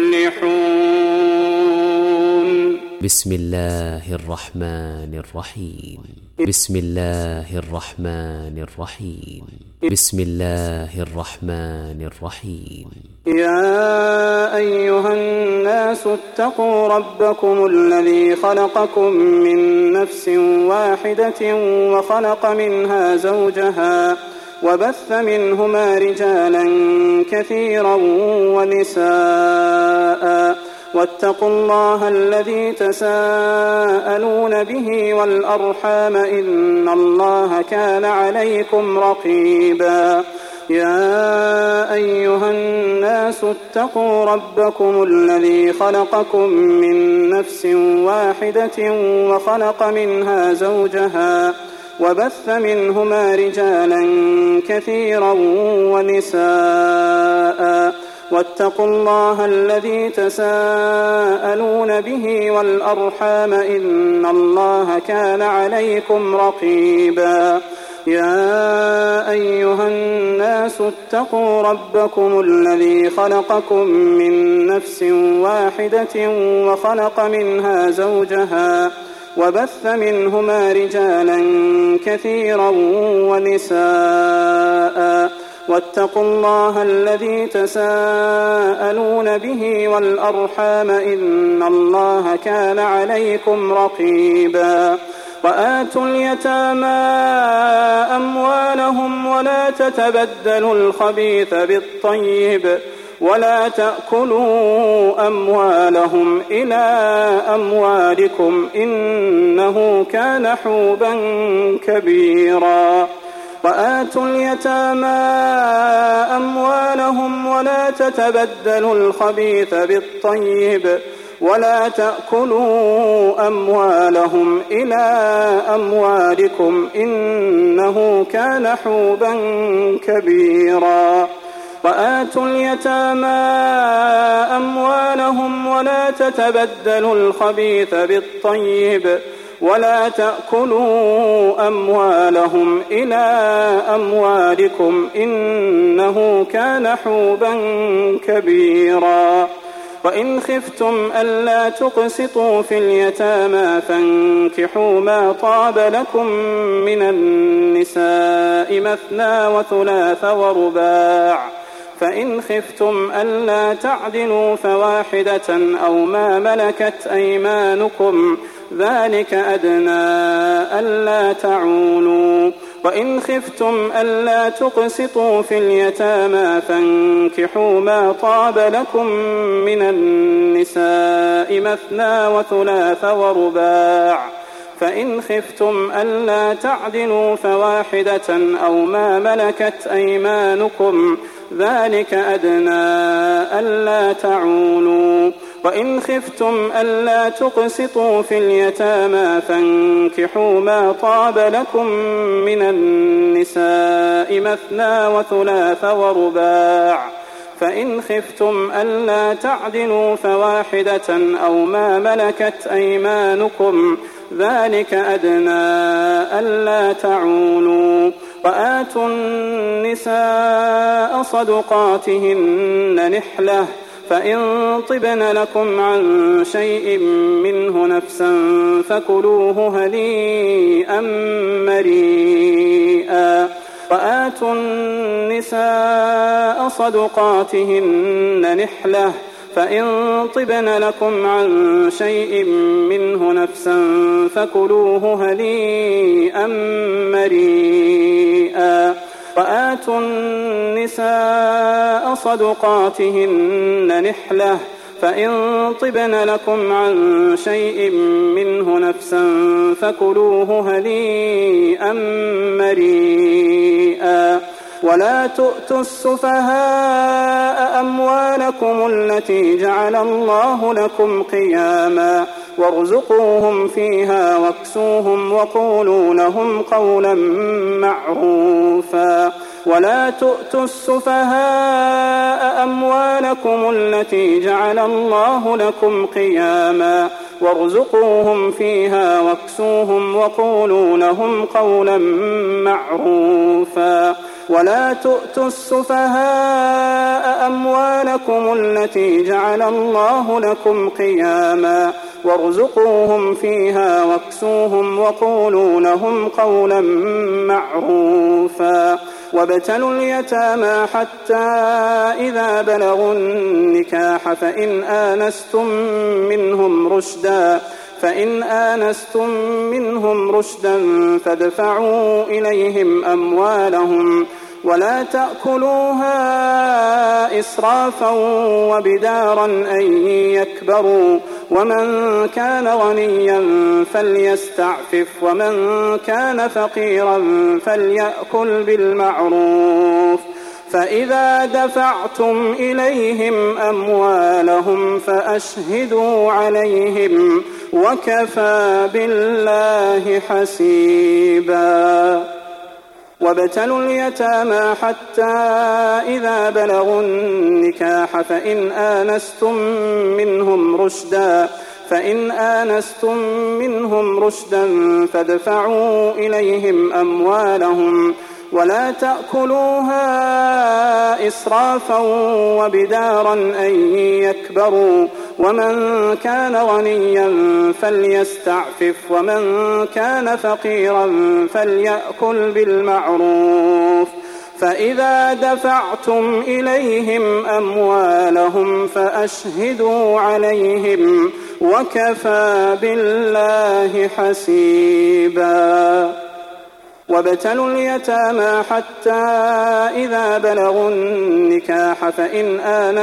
تفلحون بسم الله الرحمن الرحيم بسم الله الرحمن الرحيم بسم الله الرحمن الرحيم يا أيها الناس اتقوا ربكم الذي خلقكم من نفس واحدة وخلق منها زوجها وبث منهما رجالا كثيرا ونساء واتقوا الله الذي تساءلون به والأرحام إن الله كان عليكم رقيبا يا أيها الناس اتقوا ربكم الذي خلقكم من نفس واحدة وخلق منها زوجها وبث منهما رجالا كثيرا ونساء واتقوا الله الذي تساءلون به والأرحام إن الله كان عليكم رقيبا يا أيها الناس اتقوا ربكم الذي خلقكم من نفس واحدة وخلق منها زوجها وبث منهما رجالا كثيرا ونساء واتقوا الله الذي تساءلون به والأرحام إن الله كان عليكم رقيبا وآتوا اليتامى أموالهم ولا تتبدلوا الخبيث بالطيب ولا تأكلوا أموالهم إلى أموالكم إنه كان حوبا كبيرا وآتوا اليتامى أموالهم ولا تتبدلوا الخبيث بالطيب ولا تأكلوا أموالهم إلى أموالكم إنه كان حوبا كبيرا وآتوا اليتامى أموالهم ولا تتبدلوا الخبيث بالطيب ولا تأكلوا أموالهم إلى أموالكم إنه كان حوبا كبيرا وإن خفتم ألا تقسطوا في اليتامى فانكحوا ما طاب لكم من النساء مثنى وثلاث ورباع فإن خفتم ألا تعدلوا فواحدة أو ما ملكت أيمانكم ذلك أدنى ألا تعولوا وإن خفتم ألا تقسطوا في اليتامى فانكحوا ما طاب لكم من النساء مثنى وثلاث ورباع فإن خفتم ألا تعدلوا فواحدة أو ما ملكت أيمانكم ذلك أدنى ألا تعولوا وإن خفتم ألا تقسطوا في اليتامى فانكحوا ما طاب لكم من النساء مثنى وثلاث ورباع فإن خفتم ألا تعدلوا فواحدة أو ما ملكت أيمانكم ذلك أدنى ألا تعولوا وآتوا النساء صدقاتهن نحلة فإن طبن لكم عن شيء منه نفسا فكلوه هنيئا مريئا وآتوا النساء صدقاتهن نحلة فإن طبن لكم عن شيء منه نفسا فكلوه هنيئا مريئا وآتوا النساء صدقاتهن نحلة فإن طبن لكم عن شيء منه نفسا فكلوه هنيئا مريئا ولا تؤتوا السفهاء أموالكم التي جعل الله لكم قياما وارزقوهم فيها واكسوهم وقولوا لهم قولا معروفا ولا تؤتوا السفهاء أموالكم التي جعل الله لكم قياما وارزقوهم فيها واكسوهم وقولوا لهم قولا معروفا ولا تؤتوا السفهاء أموالكم التي جعل الله لكم قياما وارزقوهم فيها واكسوهم وقولوا لهم قولا معروفا وابتلوا اليتامى حتى إذا بلغوا النكاح فإن آنستم منهم رشدا فادفعوا إليهم أموالهم ولا تأكلوها إسرافا وبدارا أن يكبروا ومن كان غنيا فليستعفف ومن كان فقيرا فليأكل بالمعروف فإذا دفعتم إليهم أموالهم فأشهدوا عليهم وكفى بالله حسيبا وابتلوا اليتامى حتى إذا بلغوا النكاح فإن آنستم منهم رشدا فادفعوا إليهم أموالهم ولا تأكلوها إسرافا وبدارا أن يكبروا ومن كان غنيا فليستعفف ومن كان فقيرا فليأكل بالمعروف فإذا دفعتم إليهم أموالهم فأشهدوا عليهم وكفى بالله حسيبا وابتلوا اليتامى حتى إذا بلغوا النكاح فإن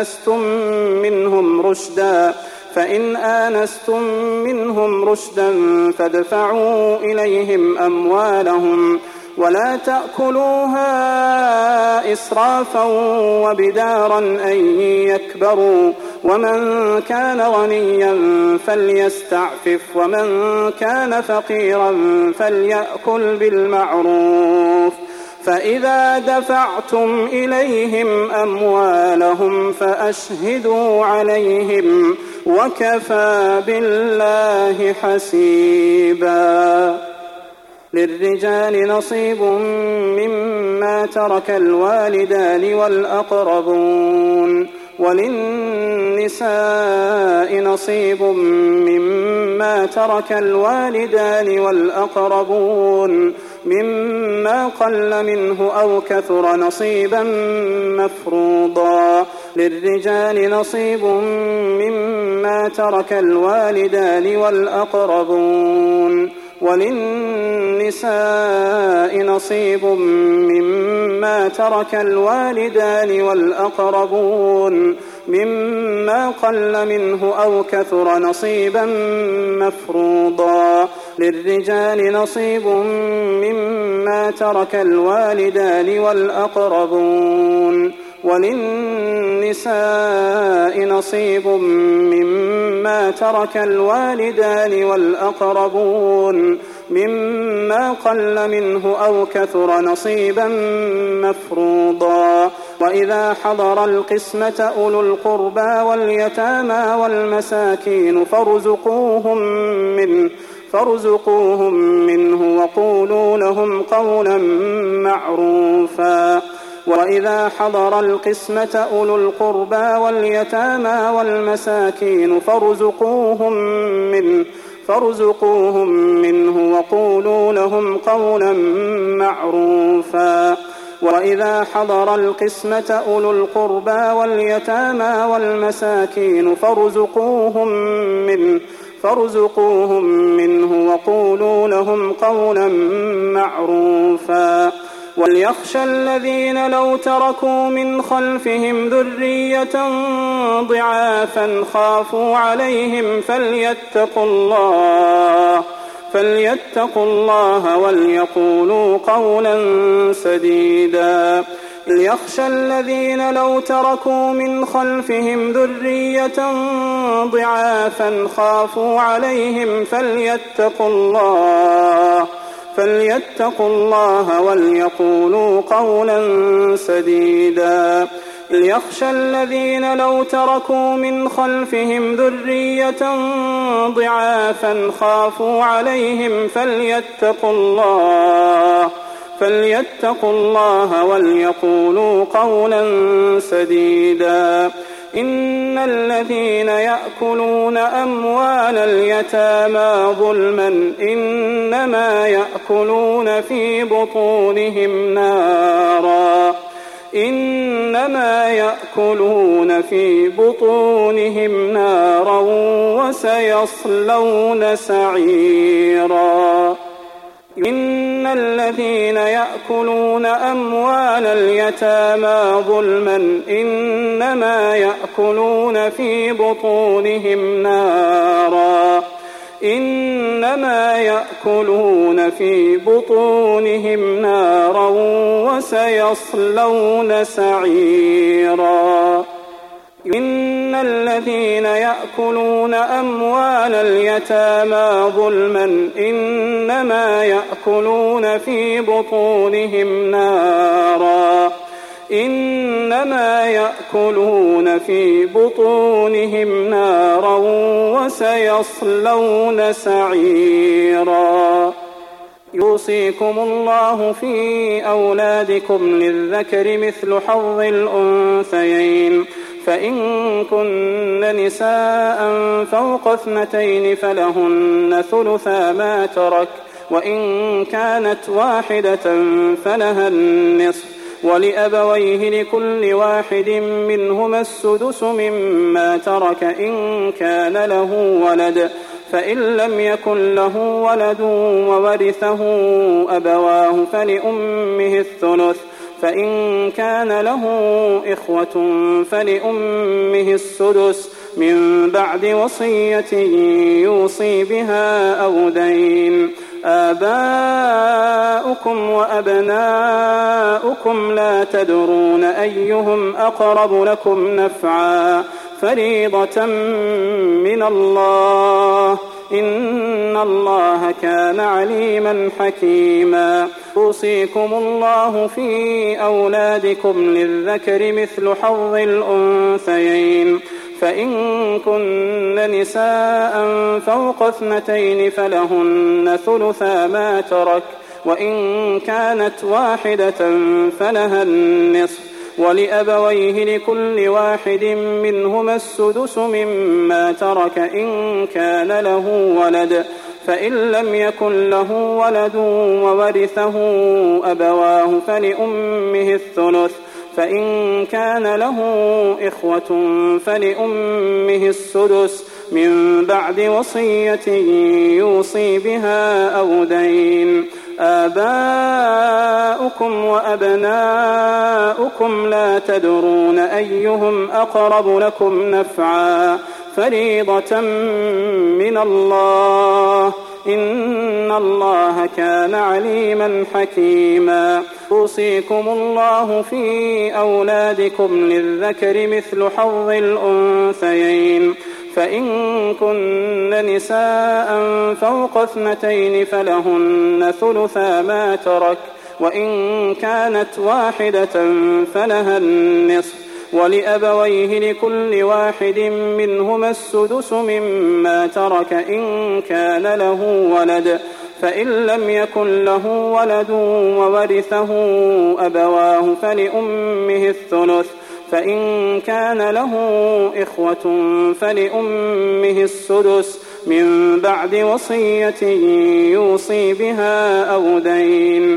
آنستم منهم رشدا فادفعوا إليهم أموالهم ولا تأكلوها إسرافا وبدارا أن يكبروا ومن كان غنيا فليستعفف ومن كان فقيرا فليأكل بالمعروف فإذا دفعتم إليهم أموالهم فأشهدوا عليهم وكفى بالله حسيبا للرجال نصيب مما ترك الوالدان والأقربون وللنساء نصيب مما ترك الوالدان والأقربون مما قل منه أو كثر نصيبا مفروضا للرجال نصيب مما ترك الوالدان والأقربون وللنساء نصيب مما ترك الوالدان والأقربون مما قل منه أو كثر نصيبا مفروضا للرجال نصيب مما ترك الوالدان والأقربون وللنساء نصيب مما ترك الوالدان والأقربون مما قل منه أو كثر نصيبا مفروضا. وإذا حضر القسمة أولو القربى واليتامى والمساكين فارزقوهم منه وقولوا لهم قولا معروفا. وإذا حضر القسمة أولو القربى واليتامى والمساكين فارزقوهم منه وقولوا لهم قولا معروفا. وإذا حضر القسمة أولو القربى واليتامى والمساكين فارزقوهم منه وقولوا لهم قولا معروفا. وليخشى الذين لو تركوا من خلفهم ذرية ضعافا خافوا عليهم فليتقوا الله وليقولوا قولا سديدا. ليخشى الذين لو تركوا من خلفهم ذرية ضعافا خافوا عليهم فليتقوا الله وليقولوا قولا سديدا. ليخشى الذين لو تركوا من خلفهم ذرية ضعافا خافوا عليهم فليتقوا الله وليقولوا قولا سديدا. إن الذين يأكلون أموال اليتامى ظلما إنما يأكلون في بطونهم نارا وسيصلون سعيرا. إن الذين يأكلون أموال اليتامى ظلما إنما يأكلون في بطونهم نارا وسيصلون سعيرا. إن الذين يأكلون أموال اليتامى ظلما إنما يأكلون في بطونهم نارا وسيصلون سعيرا. يوصيكم الله في أولادكم للذكر مثل حظ الأنثيين فإن كن نساء فوق 2 فلهن ثلثا ما ترك وإن كانت واحدة فلها النصف ولأبويه لكل واحد منهما السدس مما ترك إن كان له ولد فإن لم يكن له ولد وورثه أبواه فلأمه الثلث فإن كان له إخوة فلأمه السدس من بعد وصية يوصي بها أو دين. آباؤكم وأبناؤكم لا تدرون أيهم أقرب لكم نفعا فريضة من الله إن الله كان عليما حكيما. يوصيكم الله في أولادكم للذكر مثل حظ الأنثيين فإن كن نساء فوق 2 فلهن ثلثا ما ترك وإن كانت واحدة فلها النصف ولأبويه لكل واحد منهما السدس مما ترك إن كان له ولد فإن لم يكن له ولد وورثه أبواه فلأمه الثلث فإن كان له إخوة فلأمه السدس من بعد وصية يوصي بها أو دين. آباؤكم وأبناؤكم لا تدرون أيهم أقرب لكم نفعا فريضة من الله إن الله كان عليما حكيما. يوصيكم الله في أولادكم للذكر مثل حظ الأنثيين، فإن كن نساء فوق 2 فلهن ثلثا ما ترك، وإن كانت واحدة فلها النصف، ولأبويه لكل واحد منهما السدس مما ترك إن كان له ولد، فإن لم يكن له ولد وورثه أبواه فلأمه الثلث، فإن كان له إخوة فلأمه السدس من بعد وصية يوصي بها أو دين.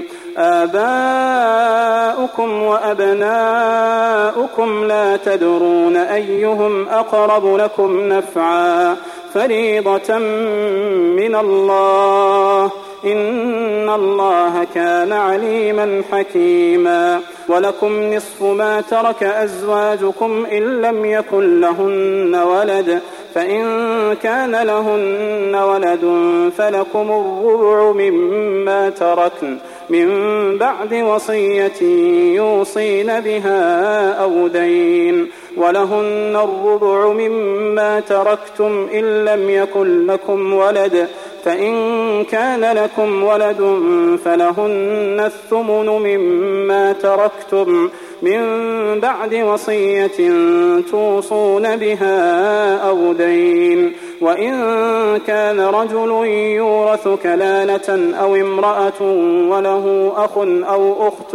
آباؤكم وأبناؤكم لا تدرون أيهم أقرب لكم نفعا، فريضة من الله، إن الله كان عليما حكيما. ولكم نصف ما ترك أزواجكم إن لم يكن لهن ولد، فإن كان لهن ولد فلكم الربع مما تركن من بعد وصية يوصين بها أو دين، ولهن الربع مما تركتم إن لم يكن لكم ولد، فإن كان لكم ولد فلهن الثمن مما تركتم من بعد وصية توصون بها أو دين. وإن كان رجل يورث كلالة أو امرأة وله أخ أو أخت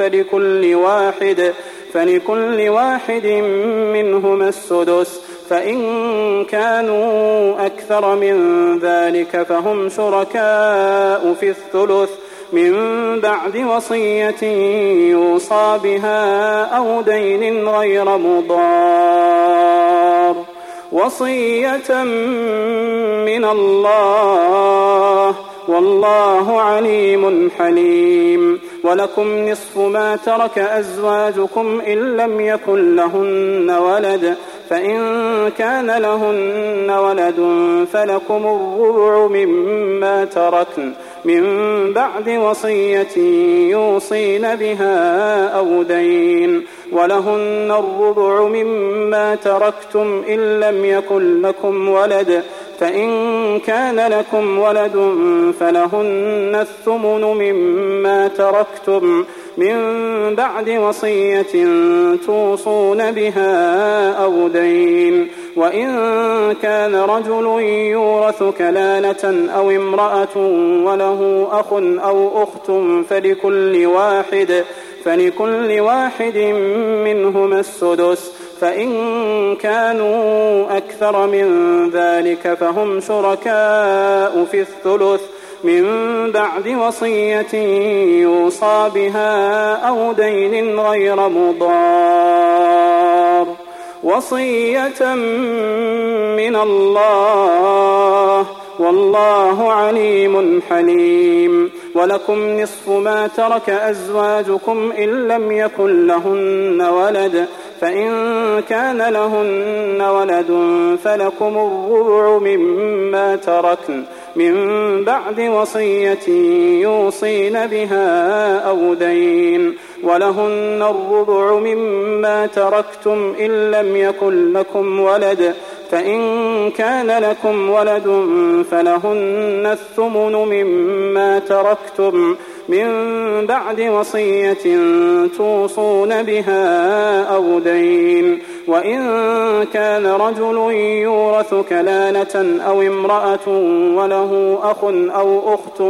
فلكل واحد منهما السدس، فإن كانوا أكثر من ذلك فهم شركاء في الثلث من بعد وصية يوصى بها أو دين غير مضار، وصية من الله، والله عليم حليم. ولكم نصف ما ترك أزواجكم إن لم يكن لهن ولد، فإن كان لهن ولد فلكم الربع مما تركن من بعد وصية يوصين بها أو دين، ولهن الربع مما تركتم إن لم يكن لكم ولد، فإن كان لكم ولد فلهن الثمن مما تركتم من بعد وصية توصون بها أو دين. وإن كان رجل يورث كلالة أو امرأة وله أخ أو أخت فلكل واحد منهما السدس، فإن كانوا أكثر من ذلك فهم شركاء في الثلث من بعد وصية يوصى بها أو دين غير مضار، وصية من الله، والله عليم حليم. ولكم نصف ما ترك أزواجكم إن لم يكن لهن ولد، فإن كان لهن ولد فلكم الربع مما تركن من بعد وصية يوصين بها أو دين، ولهن الربع مما تركتم إن لم يكن لكم ولد، فإن كان لكم ولد فلهن الثمن مما تركتم من بعد وصية توصون بها أو دين. وإن كان رجل يورث كلالة أو امرأة وله أخ أو أخت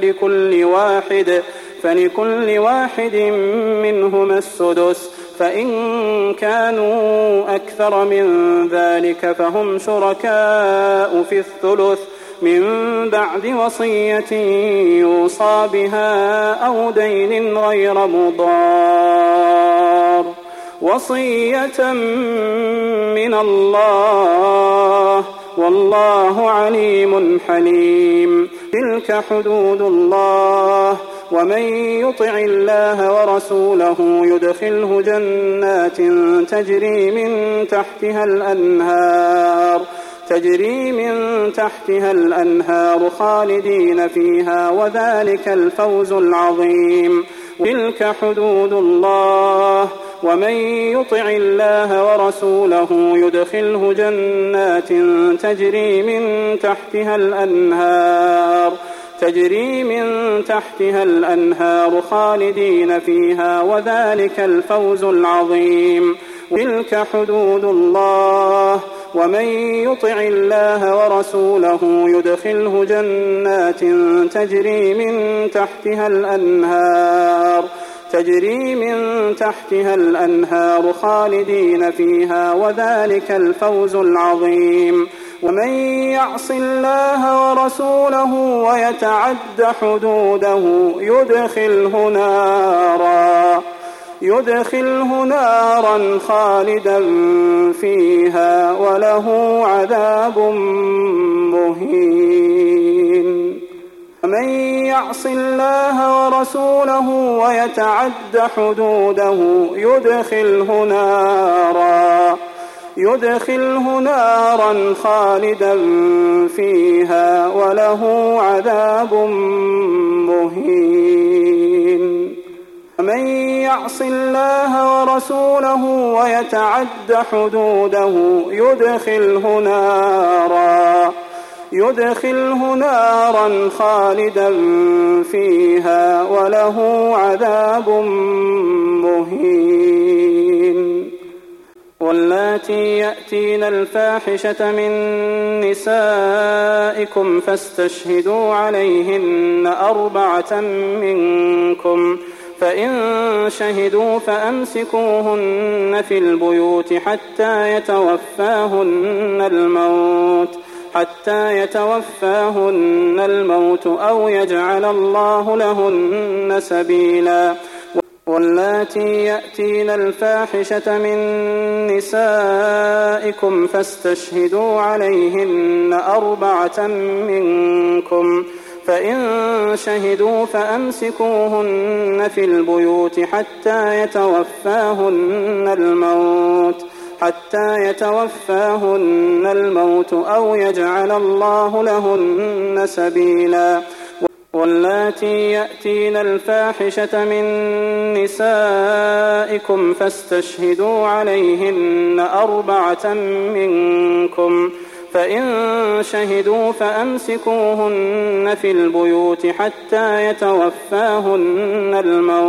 فلكل واحد منهما السدس، فإن كانوا أكثر من ذلك فهم شركاء في الثلث من بعد وصية يوصى بها أو دين غير مضار، وصية من الله، والله عليم حليم. تلك حدود الله، ومن يطع الله ورسوله يدخله جنات تجري من تحتها الأنهار تجري من تحتها الأنهار خالدين فيها وذلك الفوز العظيم. تلك حدود الله ومن يطع الله ورسوله يدخله جنات تجري من تحتها الأنهار خالدين فيها وذلك الفوز العظيم. تلك حدود الله ومن يطع الله ورسوله يدخله جنات تجري من تحتها الأنهار خالدين فيها وذلك الفوز العظيم. ومن يعص الله ورسوله ويتعد حدوده يدخله نارا خالدا فيها وله عذاب مهين. ومن يعص الله ورسوله ويتعد حدوده يدخله نارا خالدا فيها وله عذاب مهين. ومن يعص الله ورسوله ويتعد حدوده يدخله نارا خالدا فيها وله عذاب مهين. واللاتي يأتين الفاحشة من نسائكم فاستشهدوا عليهن 4 منكم، فإن شهدوا فأمسكوهن في البيوت حتى يتوفاهن الموت أو يجعل الله لهن سبيلا. واللاتي يأتين الفاحشة من نسائكم فاستشهدوا عليهن 4 منكم، فإن شهدوا فأمسكوهن في البيوت حتى يتوفاهن الموت أو يجعل الله لهن سبيلا. واللاتي يأتين الفاحشة من نسائكم فاستشهدوا عليهن 4 منكم، فإن شهدوا فأمسكوهن في البيوت حتى يتوفاهن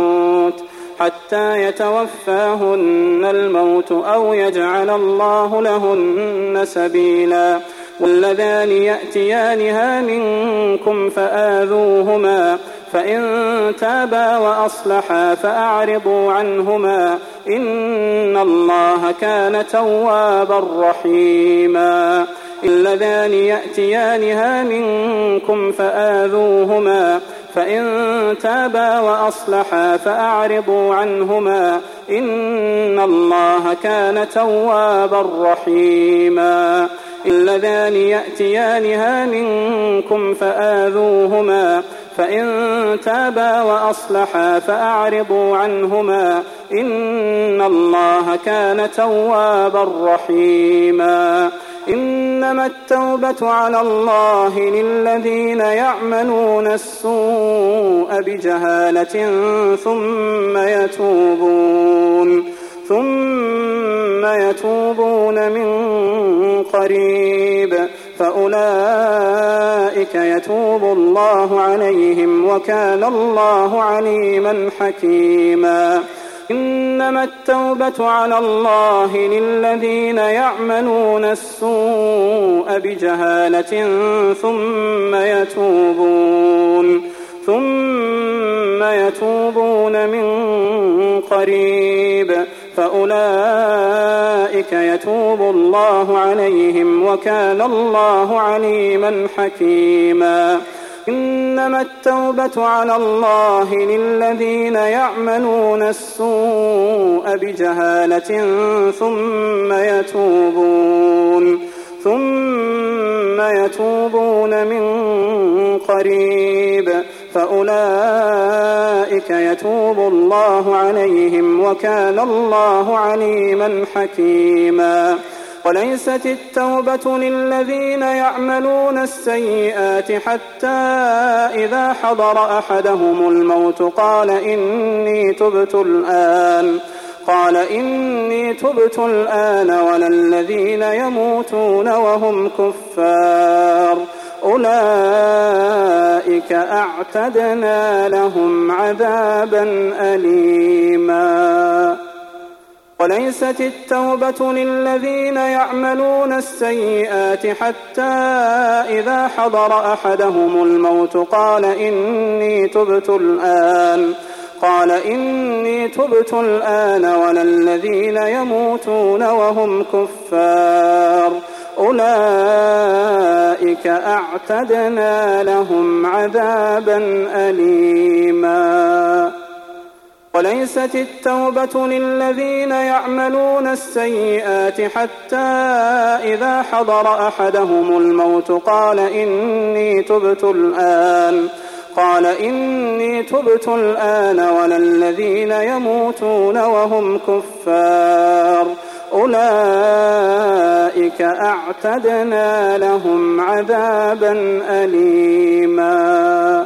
الموت أو يجعل الله لهن سبيلا. واللذان يأتيانها منكم فآذوهما، فإن تابا وأصلحا فأعرضوا عنهما إن الله كان توابا رحيما. اللذان يأتيانها منكم فآذوهما، فإن تابا وأصلحا فأعرضوا عنهما إن الله كان توابا رحيما. اللذان يأتيانها منكم فآذوهما، فإن تابا وأصلحا فأعرضوا عنهما إن الله كان توابا رحيما. إنما التوبة على الله للذين يعملون السوء بجهالة ثم يتوبون من قريب فأولئك يتوب الله عليهم وكان الله عليما حكيما. إنما التوبة على الله للذين يعملون السوء بجهالة ثم يتوبون من قريب فأولئك يتوب الله عليهم وكان الله عليما حكيما. إنما التوبة على الله للذين يعملون السوء بجهالة ثم يتوبون من قريب فأولئك يتوب الله عليهم وكان الله عليما حكيما. وليست التوبة للذين يعملون السيئات حتى إذا حضر أحدهم الموت قال إني تبت الآن ولا الذين يموتون وهم كفار أولئك أعتدنا لهم عذابا أليما. وليست التوبة للذين يعملون السيئات حتى إذا حضر أحدهم الموت قال إني تبت الآن ولا الذين يموتون وهم كفار أولئك أعتدنا لهم عذابا أليما. وليست التوبة للذين يعملون السيئات حتى إذا حضر أحدهم الموت قال إني تبت الآن ولا الذين يموتون وهم كفار أولئك أعتدنا لهم عذابا أليما.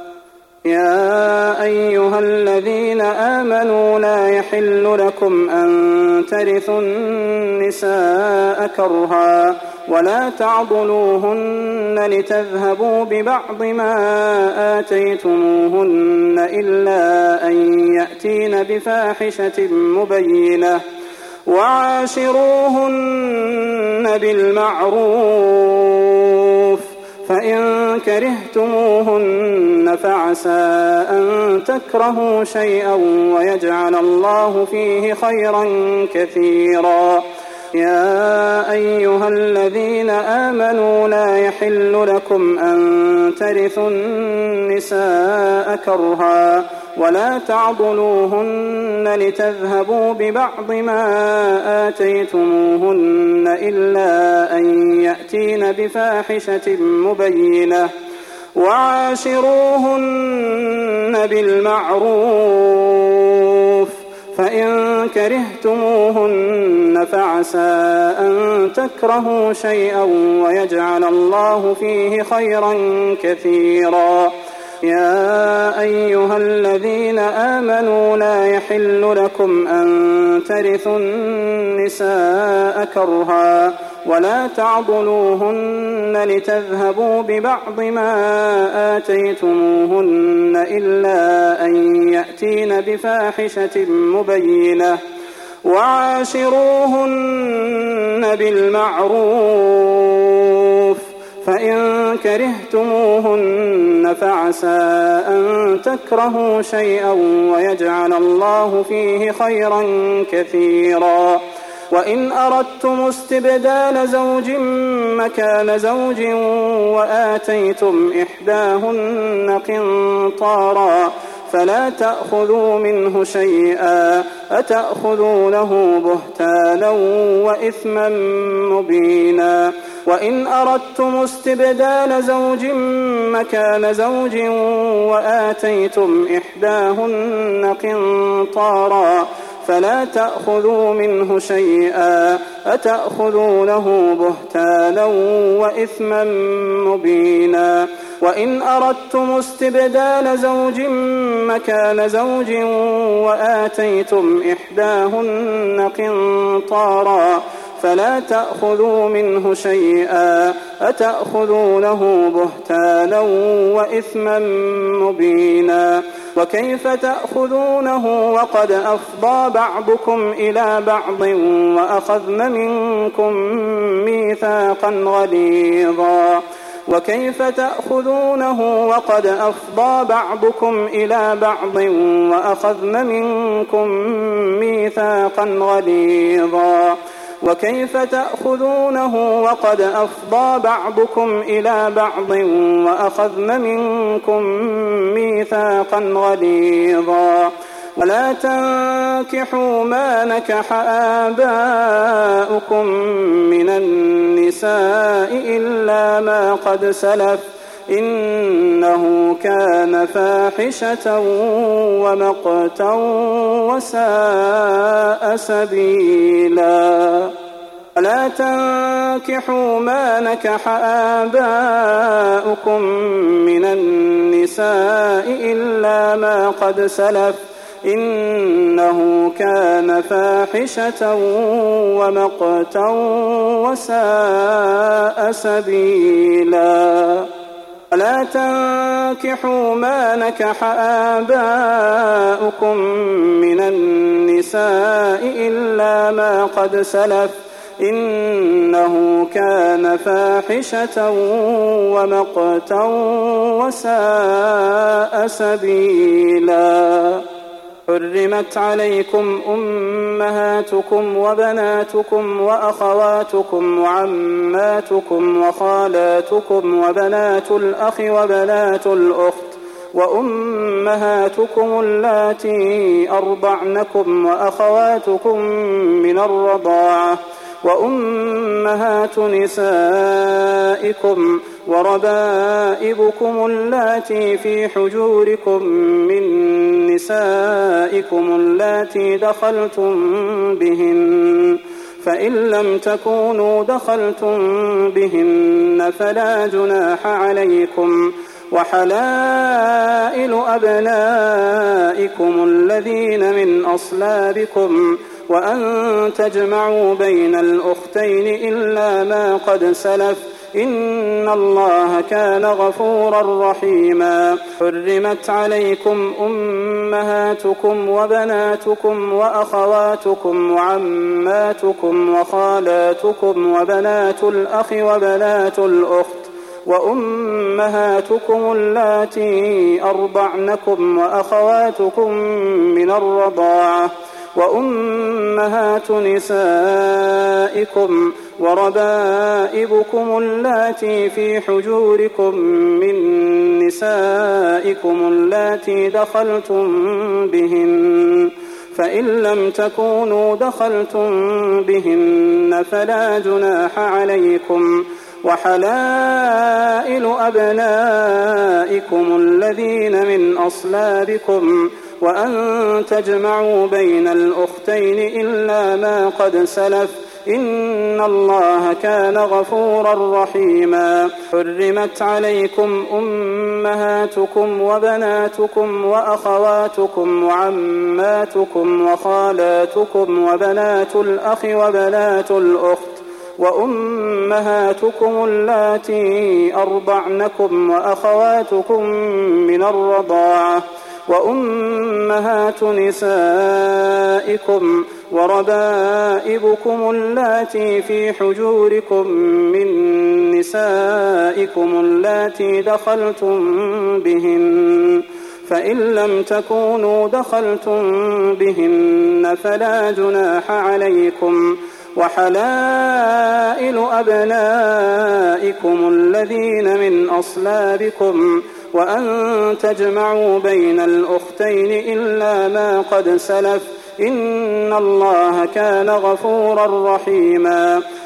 يا أيها الذين آمنوا لا يحل لكم أن ترثوا النساء كرها ولا تعضلوهن لتذهبوا ببعض ما آتيتموهن إلا أن يأتين بفاحشة مبينة وعاشروهن بالمعروف فإن كرهتموهن فعسى أن تكرهوا شيئا ويجعل الله فيه خيرا كثيرا. يا أيها الذين آمنوا لا يحل لكم أن ترثوا النساء كرها ولا تعضلوهن لتذهبوا ببعض ما آتيتموهن إلا أن يأتين بفاحشة مبينة وعاشروهن بالمعروف فإن كرهتموهن فعسى أن تكرهوا شيئا ويجعل الله فيه خيرا كثيرا. يا أيها الذين آمنوا لا يحل لكم أن ترثوا النساء كرها ولا تعضلوهن لتذهبوا ببعض ما آتيتموهن إلا أن يأتين بفاحشة مبينة وعاشروهن بالمعروف فإن كرهتموهن فعسى أن تكرهوا شيئا ويجعل الله فيه خيرا كثيرا. وإن أردتم استبدال زوج مكان زوج وآتيتم إحداهن قنطارا فلا تأخذوا منه شيئا أتأخذونه بهتانا وإثما مبينا. وإن أردتم استبدال زوج مكان زوج وآتيتم إحداهن قنطارا فلا تأخذوا منه شيئا أتأخذونه بهتانا وإثما مبينا. وإن أردتم استبدال زوج مكان زوج وآتيتم إحداهن قنطارا فلا تأخذوا منه شيئا أتأخذونه بهتانا وإثما مبينا. وكيف تأخذونه وقد أفضى بعضكم إلى بعض وأخذن منكم ميثاقا غليظا. وكيف تأخذونه وقد أفضى بعضكم إلى بعض وأخذن منكم ميثاقا غليظا. وكيف تأخذونه وقد أفضى بعضكم إلى بعض وأخذن منكم ميثاقا غليظا. ولا تنكحوا ما نكح آباؤكم من النساء إلا ما قد سلف إنه كان فاحشة ومقتا وساء سبيلا. ولا تنكحوا ما نكح آباؤكم من النساء إلا ما قد سلف إنه كان فاحشة ومقتا وساء سبيلا ولا تنكحوا ما نكح آباؤكم من النساء إلا ما قد سلف إنه كان فاحشة ومقتا وساء سبيلا حرمت عليكم أمهاتكم وبناتكم وأخواتكم وعماتكم وخالاتكم وبنات الأخ وبنات الأخت وأمهاتكم اللاتي أرضعنكم وأخواتكم من الرضاعة وأمهات نسائكم وربائبكم اللاتي في حجوركم من نسائكم اللاتي دخلتم بهن فإن لم تكونوا دخلتم بهن فلا جناح عليكم وحلائل أبنائكم الذين من أصلابكم وأن تجمعوا بين الأختين إلا ما قد سلف إن الله كان غفورا رحيما حرمت عليكم أمهاتكم وبناتكم وأخواتكم وعماتكم وخالاتكم وبنات الأخ وبنات الأخت وأمهاتكم اللاتي أرضعنكم وأخواتكم من الرضاعة وأمهات نسائكم وربائبكم اللاتي في حجوركم من نسائكم اللاتي دخلتم بهن فإن لم تكونوا دخلتم بهن فلا جناح عليكم وحلائل أبنائكم الذين من أصلابكم وأن تجمعوا بين الأختين إلا ما قد سلف إن الله كان غفورا رحيما حرمت عليكم أمهاتكم وبناتكم وأخواتكم وعماتكم وخالاتكم وبنات الأخ وبنات الأخت وأمهاتكم اللاتي أرضعنكم وأخواتكم من الرضاعة وأمهات نسائكم وربائبكم اللاتي في حجوركم من نسائكم اللاتي دخلتم بهن فإن لم تكونوا دخلتم بهن فلا جناح عليكم وحلائل أبنائكم الذين من أصلابكم وأن تجمعوا بين الأختين إلا ما قد سلف إن الله كان غفورا رحيما